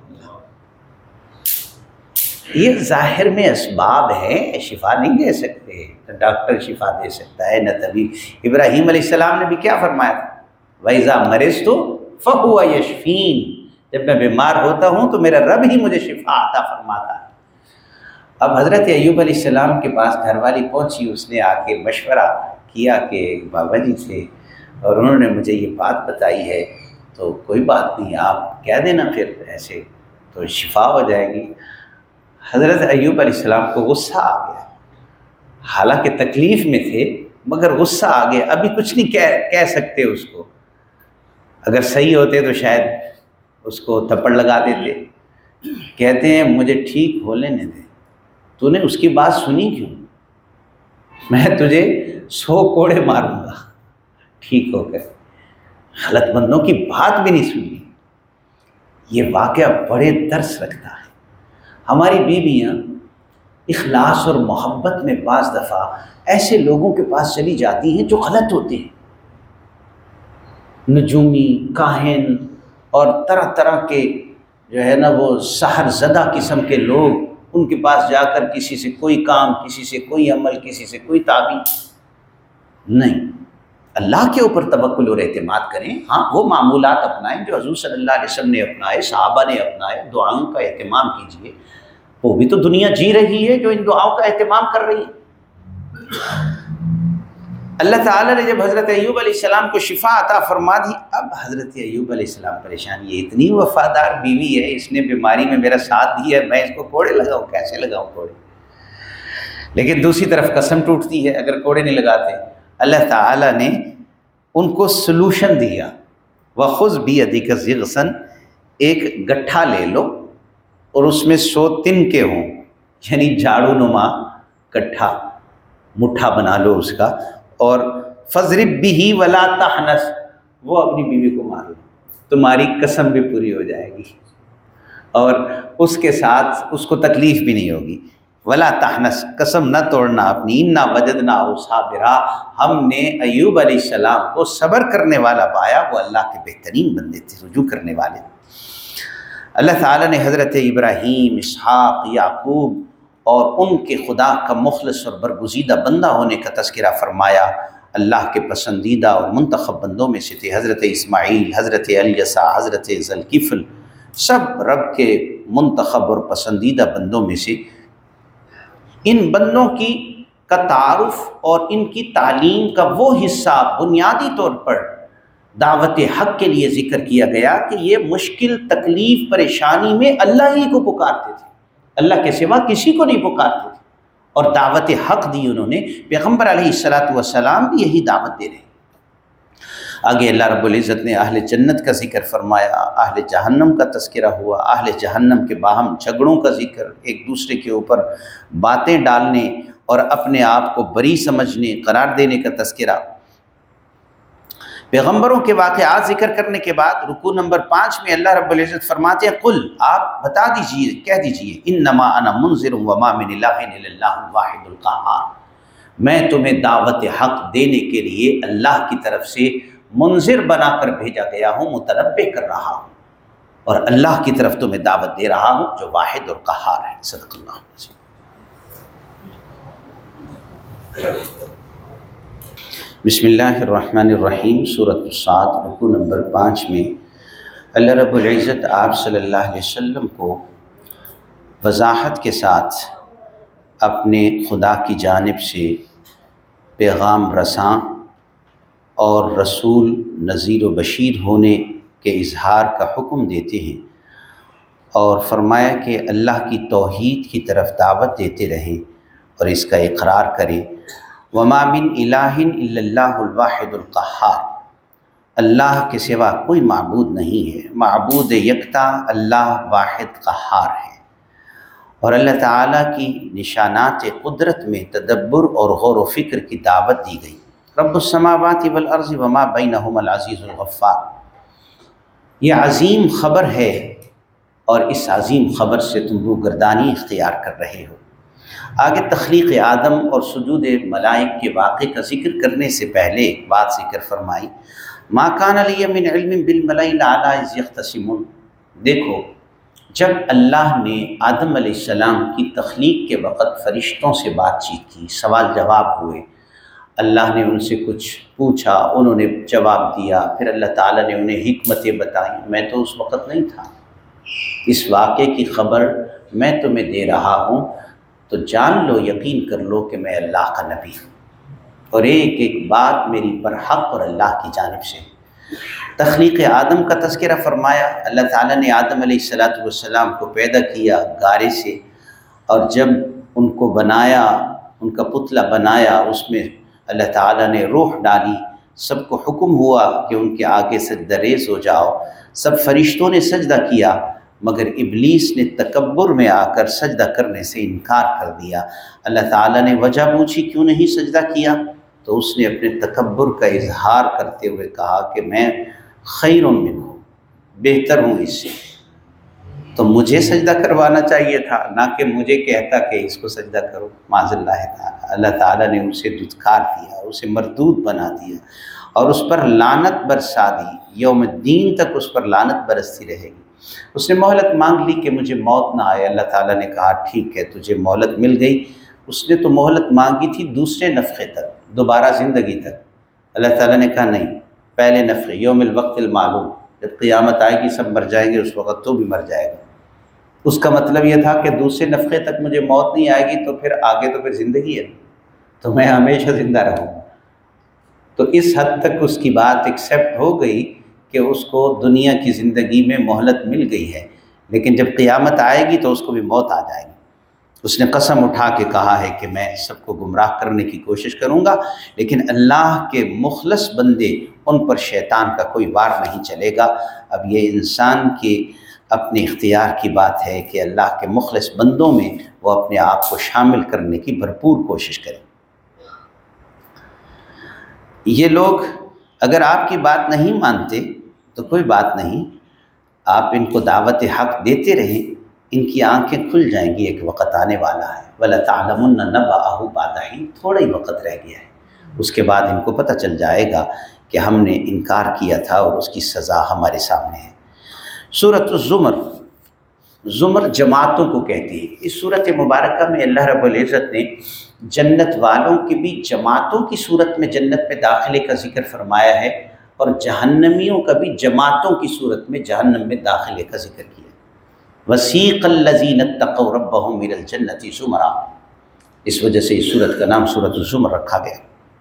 یہ ظاہر میں اسباب ہے، شفا نہیں دے سکتے، نہ ڈاکٹر شفا دے سکتا ہے، نہ طبیب۔ ابراہیم علیہ السلام نے بھی کیا فرمایا تھا؟ وَإِذَا مَرِضْتُ فَهُوَ يَشْفِينِ، جب میں بیمار ہوتا ہوں تو میرا رب ہی مجھے شفا عطا فرماتا ہے۔ اب حضرت ایوب علیہ السلام کے پاس گھر والی پہنچی، اس نے آ کے مشورہ کیا کہ بابا جی تھے اور انہوں نے مجھے یہ بات بتائی ہے، تو کوئی بات نہیں، آپ کہہ دینا پھر ایسے تو شفا ہو جائے گی۔ حضرت ایوب علیہ السلام کو غصہ آ گیا، حالانکہ تکلیف میں تھے مگر غصہ آ گیا، ابھی کچھ نہیں کہہ کہہ سکتے اس کو، اگر صحیح ہوتے تو شاید اس کو تھپڑ لگا دیتے۔ کہتے ہیں مجھے ٹھیک ہو لینے دے، تو نے اس کی بات سنی کیوں؟ میں تجھے سو کوڑے ماروں گا ٹھیک ہو کر، غلط بندوں کی بات بھی نہیں سنی۔ یہ واقعہ بڑے درس رکھتا ہے۔ ہماری بیویاں اخلاص اور محبت میں بعض دفعہ ایسے لوگوں کے پاس چلی جاتی ہیں جو غلط ہوتے ہیں، نجومی، کاہن اور طرح طرح کے جو ہے نا وہ سحر زدہ قسم کے لوگ، ان کے پاس جا کر کسی سے کوئی کام، کسی سے کوئی عمل، کسی سے کوئی تعبیر نہیں، اللہ کے اوپر توکل اور اعتماد کریں۔ ہاں وہ معمولات اپنائیں جو حضور صلی اللہ علیہ وسلم نے اپنائے، صحابہ نے اپنائے، دعاؤں کا اہتمام کیجیے، وہ بھی تو دنیا جی رہی ہے جو ان دعاؤں کا اہتمام کر رہی ہے۔ اللہ تعالیٰ نے جب حضرت ایوب علیہ السلام کو شفا عطا فرما دی، اب حضرت ایوب علیہ السلام پریشان، یہ اتنی وفادار بیوی ہے، اس نے بیماری میں میرا ساتھ دیا ہے، میں اس کو کوڑے لگاؤں، کیسے لگاؤں کوڑے؟ لیکن دوسری طرف قسم ٹوٹتی ہے اگر کوڑے نہیں لگاتے۔ اللہ تعالیٰ نے ان کو سلوشن دیا، وَخُذْ بِيَدِكَ ضِغْثًا، ایک گٹھا لے لو اور اس میں سو تن کے ہوں، یعنی جھاڑو نما کٹھا مٹھا بنا لو اس کا، اور فضرب بھی ولا تحنس، وہ اپنی بیوی کو مار لو، تمہاری قسم بھی پوری ہو جائے گی اور اس کے ساتھ اس کو تکلیف بھی نہیں ہوگی۔ ولا تحنس، قسم نہ توڑنا اپنی، انا وجدناہ صابرا، ہم نے ایوب علیہ السلام کو صبر کرنے والا پایا، وہ اللہ کے بہترین بندے تھے، رجوع کرنے والے۔ اللہ تعالیٰ نے حضرت ابراہیم، اسحاق، یعقوب اور ان کے خدا کا مخلص اور برگزیدہ بندہ ہونے کا تذکرہ فرمایا۔ اللہ کے پسندیدہ اور منتخب بندوں میں سے تھے حضرت اسماعیل، حضرت الیسع، حضرت ذوالکفل، سب رب کے منتخب اور پسندیدہ بندوں میں سے۔ ان بندوں کی کا تعارف اور ان کی تعلیم کا وہ حصہ بنیادی طور پر دعوت حق کے لیے ذکر کیا گیا کہ یہ مشکل، تکلیف، پریشانی میں اللہ ہی کو پکارتے تھے، اللہ کے سوا کسی کو نہیں پکارتے تھے، اور دعوت حق دی انہوں نے۔ پیغمبر علیہ الصلاۃ والسلام بھی یہی دعوت دے رہے ہیں۔ آگے اللہ رب العزت نے اہل جنت کا ذکر فرمایا، اہل جہنم کا تذکرہ ہوا، اہل جہنم کے باہم جھگڑوں کا ذکر، ایک دوسرے کے اوپر باتیں ڈالنے اور اپنے آپ کو بری سمجھنے، قرار دینے کا تذکرہ۔ پیغمبروں کے واقعات ذکر کرنے کے بعد رکوع نمبر پانچ میں اللہ رب العزت فرماتے ہیں قل، آپ بتا دیجئے، کہہ دیجئے، انما انا منذر وما من الہ الا اللہ الواحد القہار، میں تمہیں دعوت حق دینے کے لیے اللہ کی طرف سے منذر بنا کر بھیجا گیا ہوں، متنبہ کر رہا ہوں، اور اللہ کی طرف تمہیں دعوت دے رہا ہوں جو واحد اور قہار ہے۔ صدق اللہ العظیم۔ بسم اللہ الرحمن الرحیم۔ سورۃ الصاد رکوع نمبر پانچ میں اللہ رب العزت آپ صلی اللہ علیہ وسلم کو وضاحت کے ساتھ اپنے خدا کی جانب سے پیغام رساں اور رسول نذیر و بشیر ہونے کے اظہار کا حکم دیتے ہیں، اور فرمایا کہ اللہ کی توحید کی طرف دعوت دیتے رہیں اور اس کا اقرار کریں۔ وما من الہ الا اللہ الواحد القہار، اللہ کے سوا کوئی معبود نہیں ہے، معبود یکتا اللہ واحد قہار ہے۔ اور اللہ تعالیٰ کی نشانات قدرت میں تدبر اور غور و فکر کی دعوت دی گئی۔ رب السماوات والارض وما بینہما العزیز الغفار، یہ عظیم خبر ہے، اور اس عظیم خبر سے تم روگردانی اختیار کر رہے ہو۔ آگے تخلیق آدم اور سجود ملائک کے واقعے کا ذکر کرنے سے پہلے ایک بات ذکر فرمائی، ما کان لی من علم بالملأ الاعلیٰ اذ یختصمون۔ دیکھو، جب اللہ نے آدم علیہ السلام کی تخلیق کے وقت فرشتوں سے بات چیت کی، سوال جواب ہوئے، اللہ نے ان سے کچھ پوچھا، انہوں نے جواب دیا، پھر اللہ تعالیٰ نے انہیں حکمتیں بتائیں، میں تو اس وقت نہیں تھا، اس واقعے کی خبر میں تمہیں دے رہا ہوں، تو جان لو، یقین کر لو کہ میں اللہ کا نبی ہوں، اور ایک ایک بات میری برحق اور اللہ کی جانب سے۔ تخلیق آدم کا تذکرہ فرمایا، اللہ تعالیٰ نے آدم علیہ الصلاۃ والسلام کو پیدا کیا گارے سے، اور جب ان کو بنایا، ان کا پتلا بنایا، اس میں اللہ تعالیٰ نے روح ڈالی، سب کو حکم ہوا کہ ان کے آگے سجدہ ریز ہو جاؤ، سب فرشتوں نے سجدہ کیا، مگر ابلیس نے تکبر میں آ کر سجدہ کرنے سے انکار کر دیا۔ اللہ تعالیٰ نے وجہ پوچھی کیوں نہیں سجدہ کیا، تو اس نے اپنے تکبر کا اظہار کرتے ہوئے کہا کہ میں خیر منہ، بہتر ہوں اس سے، تو مجھے سجدہ کروانا چاہیے تھا، نہ کہ مجھے کہتا کہ اس کو سجدہ کرو۔ معاذ اللہ تعالیٰ، اللہ تعالیٰ نے اسے دھتکار دیا، اسے مردود بنا دیا، اور اس پر لعنت برسا دی، یوم الدین تک اس پر لعنت برستی رہے گی۔ اس نے مہلت مانگ لی کہ مجھے موت نہ آئے، اللہ تعالیٰ نے کہا ٹھیک ہے، تجھے مہلت مل گئی۔ اس نے تو مہلت مانگی تھی دوسرے نفخے تک، دوبارہ زندگی تک، اللہ تعالیٰ نے کہا نہیں، پہلے نفخے، یوم الوقت المعلوم، جب قیامت آئے گی سب مر جائیں گے، اس وقت تو بھی مر جائے گا۔ اس کا مطلب یہ تھا کہ دوسرے نفخے تک مجھے موت نہیں آئے گی، تو پھر آگے تو پھر زندگی ہے، تو میں ہمیشہ زندہ رہوں گا۔ تو اس حد تک اس کی بات ایکسیپٹ ہو گئی کہ اس کو دنیا کی زندگی میں مہلت مل گئی ہے، لیکن جب قیامت آئے گی تو اس کو بھی موت آ جائے گی۔ اس نے قسم اٹھا کے کہا ہے کہ میں سب کو گمراہ کرنے کی کوشش کروں گا، لیکن اللہ کے مخلص بندے، ان پر شیطان کا کوئی وار نہیں چلے گا۔ اب یہ انسان کے اپنے اختیار کی بات ہے کہ اللہ کے مخلص بندوں میں وہ اپنے آپ کو شامل کرنے کی بھرپور کوشش کریں۔ یہ لوگ اگر آپ کی بات نہیں مانتے تو کوئی بات نہیں، آپ ان کو دعوت حق دیتے رہیں، ان کی آنکھیں کھل جائیں گی، ایک وقت آنے والا ہے۔ وَلَتَعْلَمُنَّ نَبَأَهُ بَعْدَ حِينٍ، تھوڑا ہی وقت رہ گیا ہے، اس کے بعد ان کو پتہ چل جائے گا کہ ہم نے انکار کیا تھا اور اس کی سزا ہمارے سامنے ہے۔ سورۃ الزمر، زمر جماعتوں کو کہتی ہے۔ اس سورۃ مبارکہ میں اللہ رب العزت نے جنت والوں کی بھی جماعتوں کی صورت میں جنت میں داخلے کا ذکر فرمایا ہے، اور جہنمیوں کا بھی جماعتوں کی صورت میں جہنم میں داخلے کا ذکر کیا ہے۔ وَسِيقَ الَّذِينَ اتَّقَوْا رَبَّهُمْ إِلَى الْجَنَّةِ زُمَرًا، اس وجہ سے اس سورت کا نام سورۃ الزمر رکھا گیا۔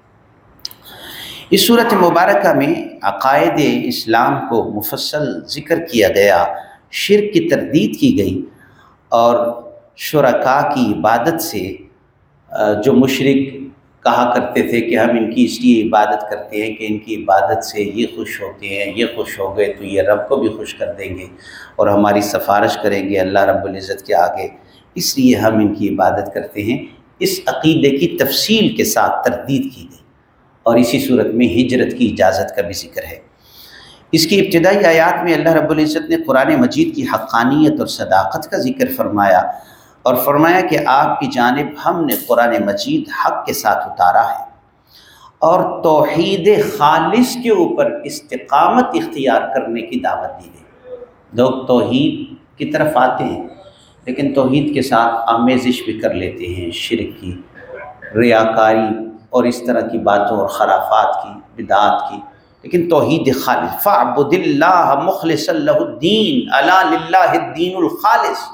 اس سورت مبارکہ میں عقائد اسلام کو مفصل ذکر کیا گیا، شرک کی تردید کی گئی، اور شرکاء کی عبادت سے جو مشرک کہا کرتے تھے کہ ہم ان کی اس لیے عبادت کرتے ہیں کہ ان کی عبادت سے یہ خوش ہوتے ہیں، یہ خوش ہو گئے تو یہ رب کو بھی خوش کر دیں گے اور ہماری سفارش کریں گے اللہ رب العزت کے آگے، اس لیے ہم ان کی عبادت کرتے ہیں۔ اس عقیدے کی تفصیل کے ساتھ تردید کی گئی، اور اسی صورت میں ہجرت کی اجازت کا بھی ذکر ہے۔ اس کی ابتدائی آیات میں اللہ رب العزت نے قرآن مجید کی حقانیت اور صداقت کا ذکر فرمایا، اور فرمایا کہ آپ کی جانب ہم نے قرآن مجید حق کے ساتھ اتارا ہے، اور توحید خالص کے اوپر استقامت اختیار کرنے کی دعوت دی گئی۔ لوگ توحید کی طرف آتے ہیں لیکن توحید کے ساتھ آمیزش بھی کر لیتے ہیں، شرک کی، ریاکاری اور اس طرح کی باتوں اور خرافات کی، بدعات کی، لیکن توحید خالص، فَاعْبُدِ اللَّهَ مُخْلِصًا لَهُ الدِّينَ أَلَا لِلَّهِ الدِّينُ الْخَالِص،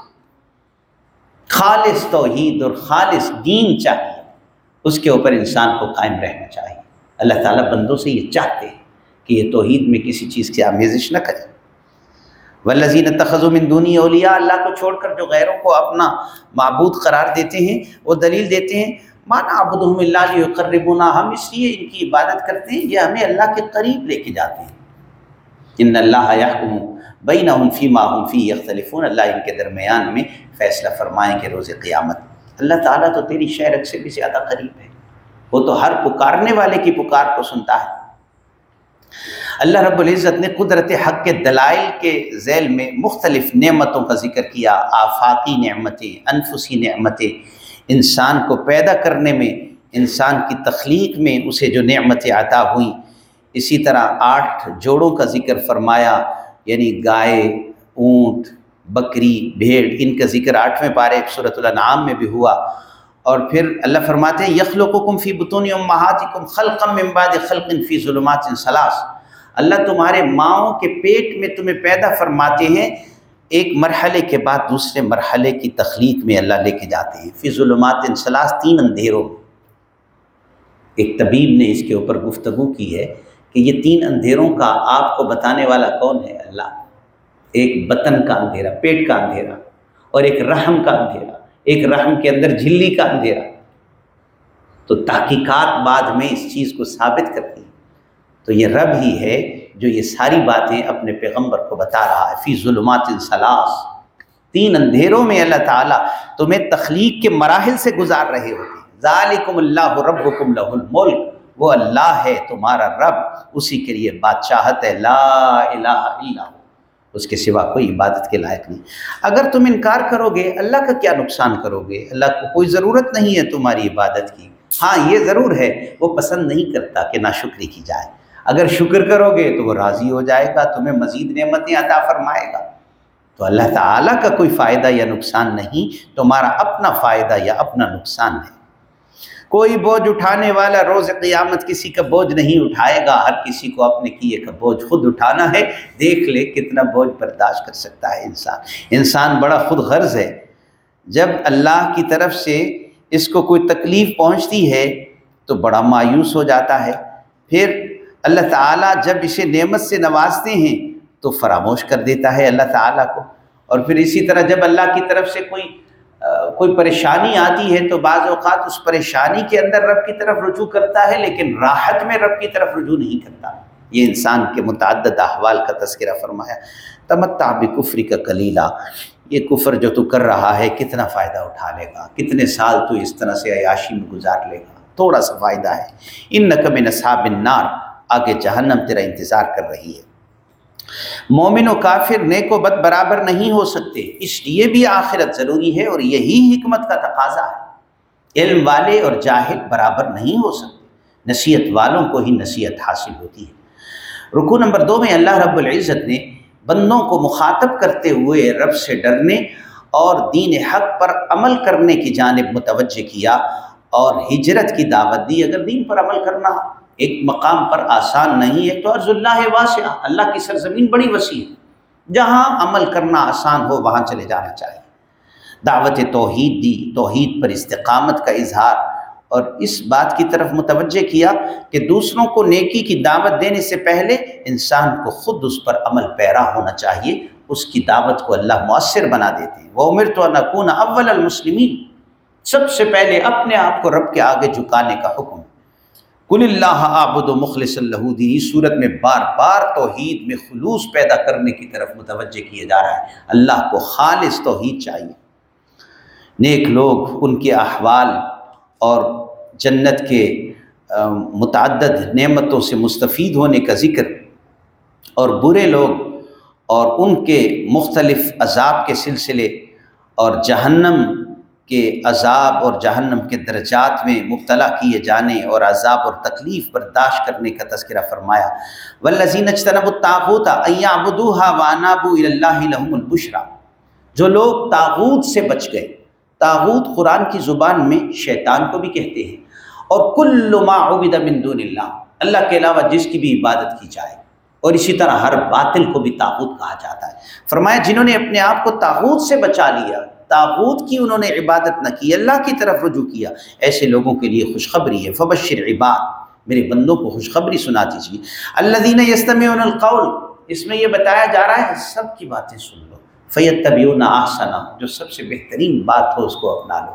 خالص توحید اور خالص دین چاہیے، اس کے اوپر انسان کو قائم رہنا چاہیے۔ اللہ تعالیٰ بندوں سے یہ چاہتے ہیں کہ یہ توحید میں کسی چیز کی آمیزش نہ کرے۔ وَالَّذِينَ اتَّخَذُوا مِن دُونِهِ أَوْلِيَاءَ، اللہ کو چھوڑ کر جو غیروں کو اپنا معبود قرار دیتے ہیں، وہ دلیل دیتے ہیں مَا نَعْبُدُهُمْ إِلَّا لِيُقَرِّبُونَا، ہم اس لیے ان کی عبادت کرتے ہیں یہ ہمیں اللہ کے قریب لے کے جاتے ہیں۔ إِنَّ اللَّهَ يَحْكُمُ بَيْنَهُمْ فِي مَا هُمْ فِيهِ يَخْتَلِفُونَ، اللہ ان کے درمیان میں فیصلہ فرمائیں کہ روز قیامت۔ اللہ تعالیٰ تو تیری شہرت سے بھی زیادہ قریب ہے، وہ تو ہر پکارنے والے کی پکار کو سنتا ہے۔ اللہ رب العزت نے قدرت حق کے دلائل کے ذیل میں مختلف نعمتوں کا ذکر کیا، آفاقی نعمتیں، انفسی نعمتیں، انسان کو پیدا کرنے میں، انسان کی تخلیق میں اسے جو نعمتیں عطا ہوئیں، اسی طرح آٹھ جوڑوں کا ذکر فرمایا، یعنی گائے، اونٹ، بکری، بھیڑ، ان کا ذکر آٹھویں پارے سورۃ الانعام میں بھی ہوا۔ اور پھر اللہ فرماتے ہیں یخلقکم فی بطون امہاتکم خلقا من بعد خلق فی ظلمات ثلاث، اللہ تمہارے ماؤں کے پیٹ میں تمہیں پیدا فرماتے ہیں، ایک مرحلے کے بعد دوسرے مرحلے کی تخلیق میں اللہ لے کے جاتے ہیں، فی ظلمات ثلاث، تین اندھیروں میں۔ ایک طبیب نے اس کے اوپر گفتگو کی ہے کہ یہ تین اندھیروں کا آپ کو بتانے والا کون ہے؟ اللہ۔ ایک بطن کا اندھیرا، پیٹ کا اندھیرا، اور ایک رحم کا اندھیرا، ایک رحم کے اندر جھلی کا اندھیرا۔ تو تحقیقات بعد میں اس چیز کو ثابت کرتی ہیں، تو یہ رب ہی ہے جو یہ ساری باتیں اپنے پیغمبر کو بتا رہا ہے۔ فی ظلمات ثلاث، تین اندھیروں میں اللہ تعالیٰ تمہیں تخلیق کے مراحل سے گزار رہے ہوتے ہیں۔ ذالکم اللہ ربکم لہ الملک، وہ اللہ ہے تمہارا رب، اسی کے لیے بادشاہت ہے، لا الہ الا ہو، اس کے سوا کوئی عبادت کے لائق نہیں۔ اگر تم انکار کرو گے اللہ کا کیا نقصان کرو گے؟ اللہ کو کوئی ضرورت نہیں ہے تمہاری عبادت کی، ہاں یہ ضرور ہے وہ پسند نہیں کرتا کہ ناشکری کی جائے، اگر شکر کرو گے تو وہ راضی ہو جائے گا، تمہیں مزید نعمتیں عطا فرمائے گا۔ تو اللہ تعالیٰ کا کوئی فائدہ یا نقصان نہیں، تمہارا اپنا فائدہ یا اپنا نقصان ہے۔ کوئی بوجھ اٹھانے والا روز قیامت کسی کا بوجھ نہیں اٹھائے گا، ہر کسی کو اپنے کیے کا بوجھ خود اٹھانا ہے۔ دیکھ لے کتنا بوجھ برداشت کر سکتا ہے انسان۔ انسان بڑا خود غرض ہے، جب اللہ کی طرف سے اس کو کوئی تکلیف پہنچتی ہے تو بڑا مایوس ہو جاتا ہے، پھر اللہ تعالیٰ جب اسے نعمت سے نوازتے ہیں تو فراموش کر دیتا ہے اللہ تعالیٰ کو، اور پھر اسی طرح جب اللہ کی طرف سے کوئی کوئی پریشانی آتی ہے تو بعض اوقات اس پریشانی کے اندر رب کی طرف رجوع کرتا ہے، لیکن راحت میں رب کی طرف رجوع نہیں کرتا۔ یہ انسان کے متعدد احوال کا تذکرہ فرمایا۔ تمتع بکفرک قلیلا، یہ کفر جو تو کر رہا ہے کتنا فائدہ اٹھا لے گا، کتنے سال تو اس طرح سے عیاشی میں گزار لے گا، تھوڑا سا فائدہ ہے۔ انک من اصحاب النار، آگے جہنم تیرا انتظار کر رہی ہے۔ مومن و کافر نیک و بد برابر نہیں ہو سکتے، اس لیے بھی آخرت ضروری ہے، اور یہی حکمت کا تقاضا ہے۔ علم والے اور جاہل برابر نہیں ہو سکتے، نصیحت والوں کو ہی نصیحت حاصل ہوتی ہے۔ رکوع نمبر دو میں اللہ رب العزت نے بندوں کو مخاطب کرتے ہوئے رب سے ڈرنے اور دین حق پر عمل کرنے کی جانب متوجہ کیا اور ہجرت کی دعوت دی۔ اگر دین پر عمل کرنا ایک مقام پر آسان نہیں ہے تو ارض اللہ واسعہ، اللہ کی سرزمین بڑی وسیع ہے، جہاں عمل کرنا آسان ہو وہاں چلے جانا چاہیے۔ دعوت توحید دی، توحید پر استقامت کا اظہار، اور اس بات کی طرف متوجہ کیا کہ دوسروں کو نیکی کی دعوت دینے سے پہلے انسان کو خود اس پر عمل پیرا ہونا چاہیے، اس کی دعوت کو اللہ مؤثر بنا دیتے ہیں۔ وَأُمِرْتُ أَنْ أَكُونَ أَوَّلَ الْمُسْلِمِينَ، سب سے پہلے اپنے آپ کو رب کے آگے جھکانے کا حکم۔ قُلِ اللَّهَ أَعْبُدُ مُخْلِصًا لَهُ دِينِي، اس صورت میں بار بار توحید میں خلوص پیدا کرنے کی طرف متوجہ کیا جا رہا ہے۔ اللہ کو خالص توحید چاہیے۔ نیک لوگ، ان کے احوال اور جنت کے متعدد نعمتوں سے مستفید ہونے کا ذکر، اور برے لوگ اور ان کے مختلف عذاب کے سلسلے اور جہنم کے عذاب اور جہنم کے درجات میں مبتلا کیے جانے اور عذاب اور تکلیف برداشت کرنے کا تذکرہ فرمایا۔ والذین اجتنبوا الطاغوت ان یعبدوها وانابوا الی اللہ لهم البشریٰ، جو لوگ طاغوت سے بچ گئے، طاغوت قرآن کی زبان میں شیطان کو بھی کہتے ہیں، اور کل ما عبد من دون اللہ، اللہ کے علاوہ جس کی بھی عبادت کی جائے، اور اسی طرح ہر باطل کو بھی طاغوت کہا جاتا ہے۔ فرمایا جنہوں نے اپنے آپ کو طاغوت سے بچا لیا، طاغوت کی انہوں نے عبادت نہ کی، اللہ کی طرف رجوع کیا، ایسے لوگوں کے لیے خوشخبری ہے۔ فبشر عباد، میرے بندوں کو خوشخبری سنا دیجیے۔ الذین یستمعون القول، اس میں یہ بتایا جا رہا ہے سب کی باتیں سن لو، فیتبعون احسنہ، جو سب سے بہترین بات ہو اس کو اپنا لو،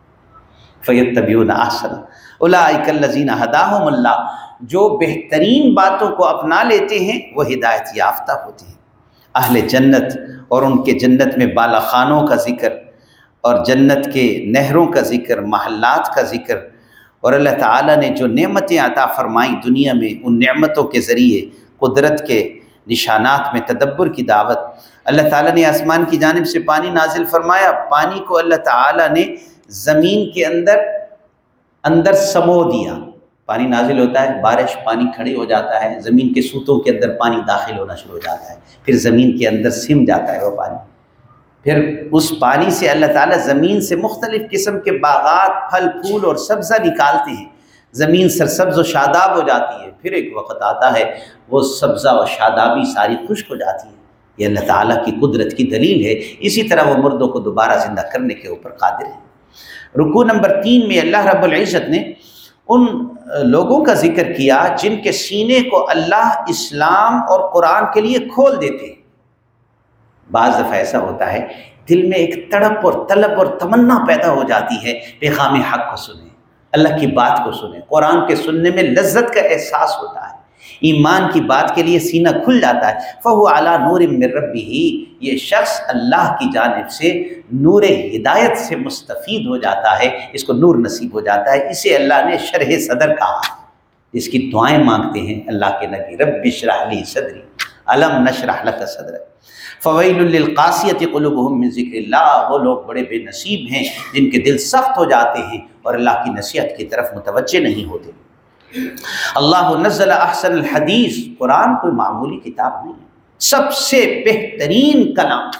فیتبعون احسنہ اولئک الذین ھداھم اللہ، جو بہترین باتوں کو اپنا لیتے ہیں وہ ہدایت یافتہ ہوتے ہیں۔ اہل جنت اور ان کے جنت میں بالا خانوں کا ذکر، اور جنت کے نہروں کا ذکر، محلات کا ذکر، اور اللہ تعالیٰ نے جو نعمتیں عطا فرمائیں دنیا میں، ان نعمتوں کے ذریعے قدرت کے نشانات میں تدبر کی دعوت۔ اللہ تعالیٰ نے آسمان کی جانب سے پانی نازل فرمایا، پانی کو اللہ تعالیٰ نے زمین کے اندر اندر سمو دیا۔ پانی نازل ہوتا ہے، بارش، پانی کھڑے ہو جاتا ہے، زمین کے سوتوں کے اندر پانی داخل ہونا شروع ہو جاتا ہے، پھر زمین کے اندر سم جاتا ہے وہ پانی، پھر اس پانی سے اللہ تعالیٰ زمین سے مختلف قسم کے باغات، پھل پھول اور سبزہ نکالتے ہیں، زمین سرسبز و شاداب ہو جاتی ہے، پھر ایک وقت آتا ہے وہ سبزہ و شادابی ساری خشک ہو جاتی ہے۔ یہ اللہ تعالیٰ کی قدرت کی دلیل ہے۔ اسی طرح وہ مردوں کو دوبارہ زندہ کرنے کے اوپر قادر ہے۔ رکوع نمبر تین میں اللہ رب العزت نے ان لوگوں کا ذکر کیا جن کے سینے کو اللہ اسلام اور قرآن کے لیے کھول دیتے ہیں۔ بعض دفعہ ایسا ہوتا ہے دل میں ایک تڑپ اور طلب اور تمنا پیدا ہو جاتی ہے، پیغام حق کو سنیں، اللہ کی بات کو سنیں، قرآن کے سننے میں لذت کا احساس ہوتا ہے، ایمان کی بات کے لیے سینہ کھل جاتا ہے۔ فَهُوَ عَلَىٰ نُورٍ مِّن رَبِّهِ، یہ شخص اللہ کی جانب سے نور ہدایت سے مستفید ہو جاتا ہے، اس کو نور نصیب ہو جاتا ہے۔ اسے اللہ نے شرح صدر کہا، جس کی دعائیں مانگتے ہیں اللہ کے نبی، رب اشرح لی صدری الم نشرح لک صدرک فویل للقاسیۃ قلوبہم من ذکر اللہ، وہ لوگ بڑے بے نصیب ہیں جن کے دل سخت ہو جاتے ہیں اور اللہ کی نصیحت کی طرف متوجہ نہیں ہوتے۔ اللہ نزل احسن الحدیث، قرآن کوئی معمولی کتاب نہیں ہے، سب سے بہترین کلام،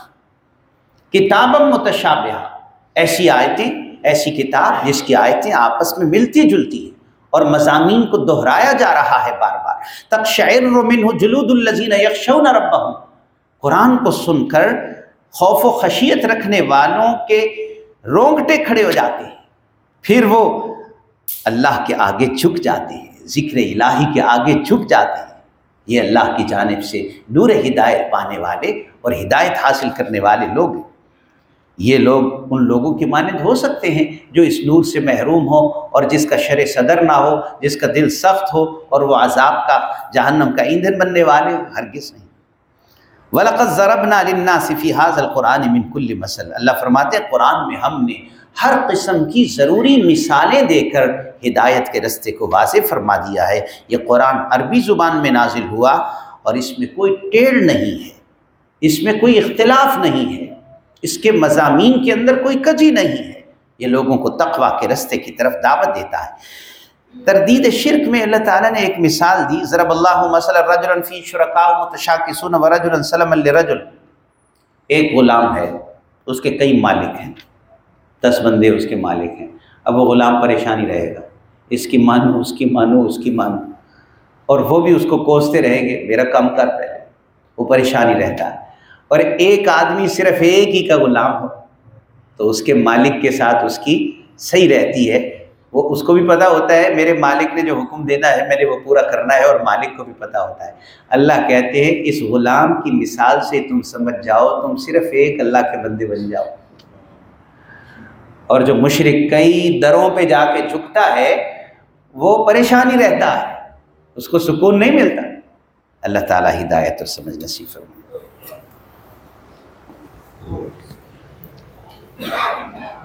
کتاب متشابہ، ایسی آیتیں، ایسی کتاب جس کی آیتیں آپس میں ملتی جلتی ہیں اور مضامین کو دہرایا جا رہا ہے بار بار۔ تقشعر منہ جلود الذین یخشون ربہم، قرآن کو سن کر خوف و خشیت رکھنے والوں کے رونگٹے کھڑے ہو جاتے ہیں، پھر وہ اللہ کے آگے جھک جاتے ہیں، ذکر الہی کے آگے جھک جاتے ہیں۔ یہ اللہ کی جانب سے نور ہدایت پانے والے اور ہدایت حاصل کرنے والے لوگ ہیں۔ یہ لوگ ان لوگوں کی مانند ہو سکتے ہیں جو اس نور سے محروم ہو اور جس کا شرع صدر نہ ہو، جس کا دل سخت ہو اور وہ عذاب کا، جہنم کا ایندھن بننے والے، ہرگز نہیں۔ وَلَقَدْ ضَرَبْنَا لِلنَّاسِ فِي هَذَا الْقُرْآنِ مِنْ كُلِّ مَثَلٍ، اللہ فرماتے ہیں قرآن میں ہم نے ہر قسم کی ضروری مثالیں دے کر ہدایت کے رستے کو واضح فرما دیا ہے۔ یہ قرآن عربی زبان میں نازل ہوا اور اس میں کوئی ٹیڑھ نہیں ہے، اس میں کوئی اختلاف نہیں ہے، اس کے مضامین کے اندر کوئی کجی نہیں ہے، یہ لوگوں کو تقویٰ کے رستے کی طرف دعوت دیتا ہے۔ تردید شرک میں اللہ تعالیٰ نے ایک مثال دی، ضرب اللہ مثلا رجلا فی شرکاء متشاکسون ورجلا سلما لرجل، ایک غلام ہے، اس کے کئی مالک ہیں، دس بندے اس کے مالک ہیں، اب وہ غلام پریشانی رہے گا، اس کی مانو اس کی مانو اس کی مانو، اور وہ بھی اس کو کوستے رہیں گے میرا کام کر رہے ہیں، وہ پریشانی رہتا ہے۔ اور ایک آدمی صرف ایک ہی کا غلام ہو تو اس کے مالک کے ساتھ اس کی صحیح رہتی ہے، وہ اس کو بھی پتہ ہوتا ہے میرے مالک نے جو حکم دینا ہے میں نے وہ پورا کرنا ہے، اور مالک کو بھی پتہ ہوتا ہے۔ اللہ کہتے ہیں اس غلام کی مثال سے تم سمجھ جاؤ، تم صرف ایک اللہ کے بندے بن جاؤ۔ اور جو مشرک کئی دروں پہ جا کے جھکتا ہے وہ پریشانی رہتا ہے، اس کو سکون نہیں ملتا۔ اللہ تعالیٰ ہدایت اور سمجھ نصیب فرمائے۔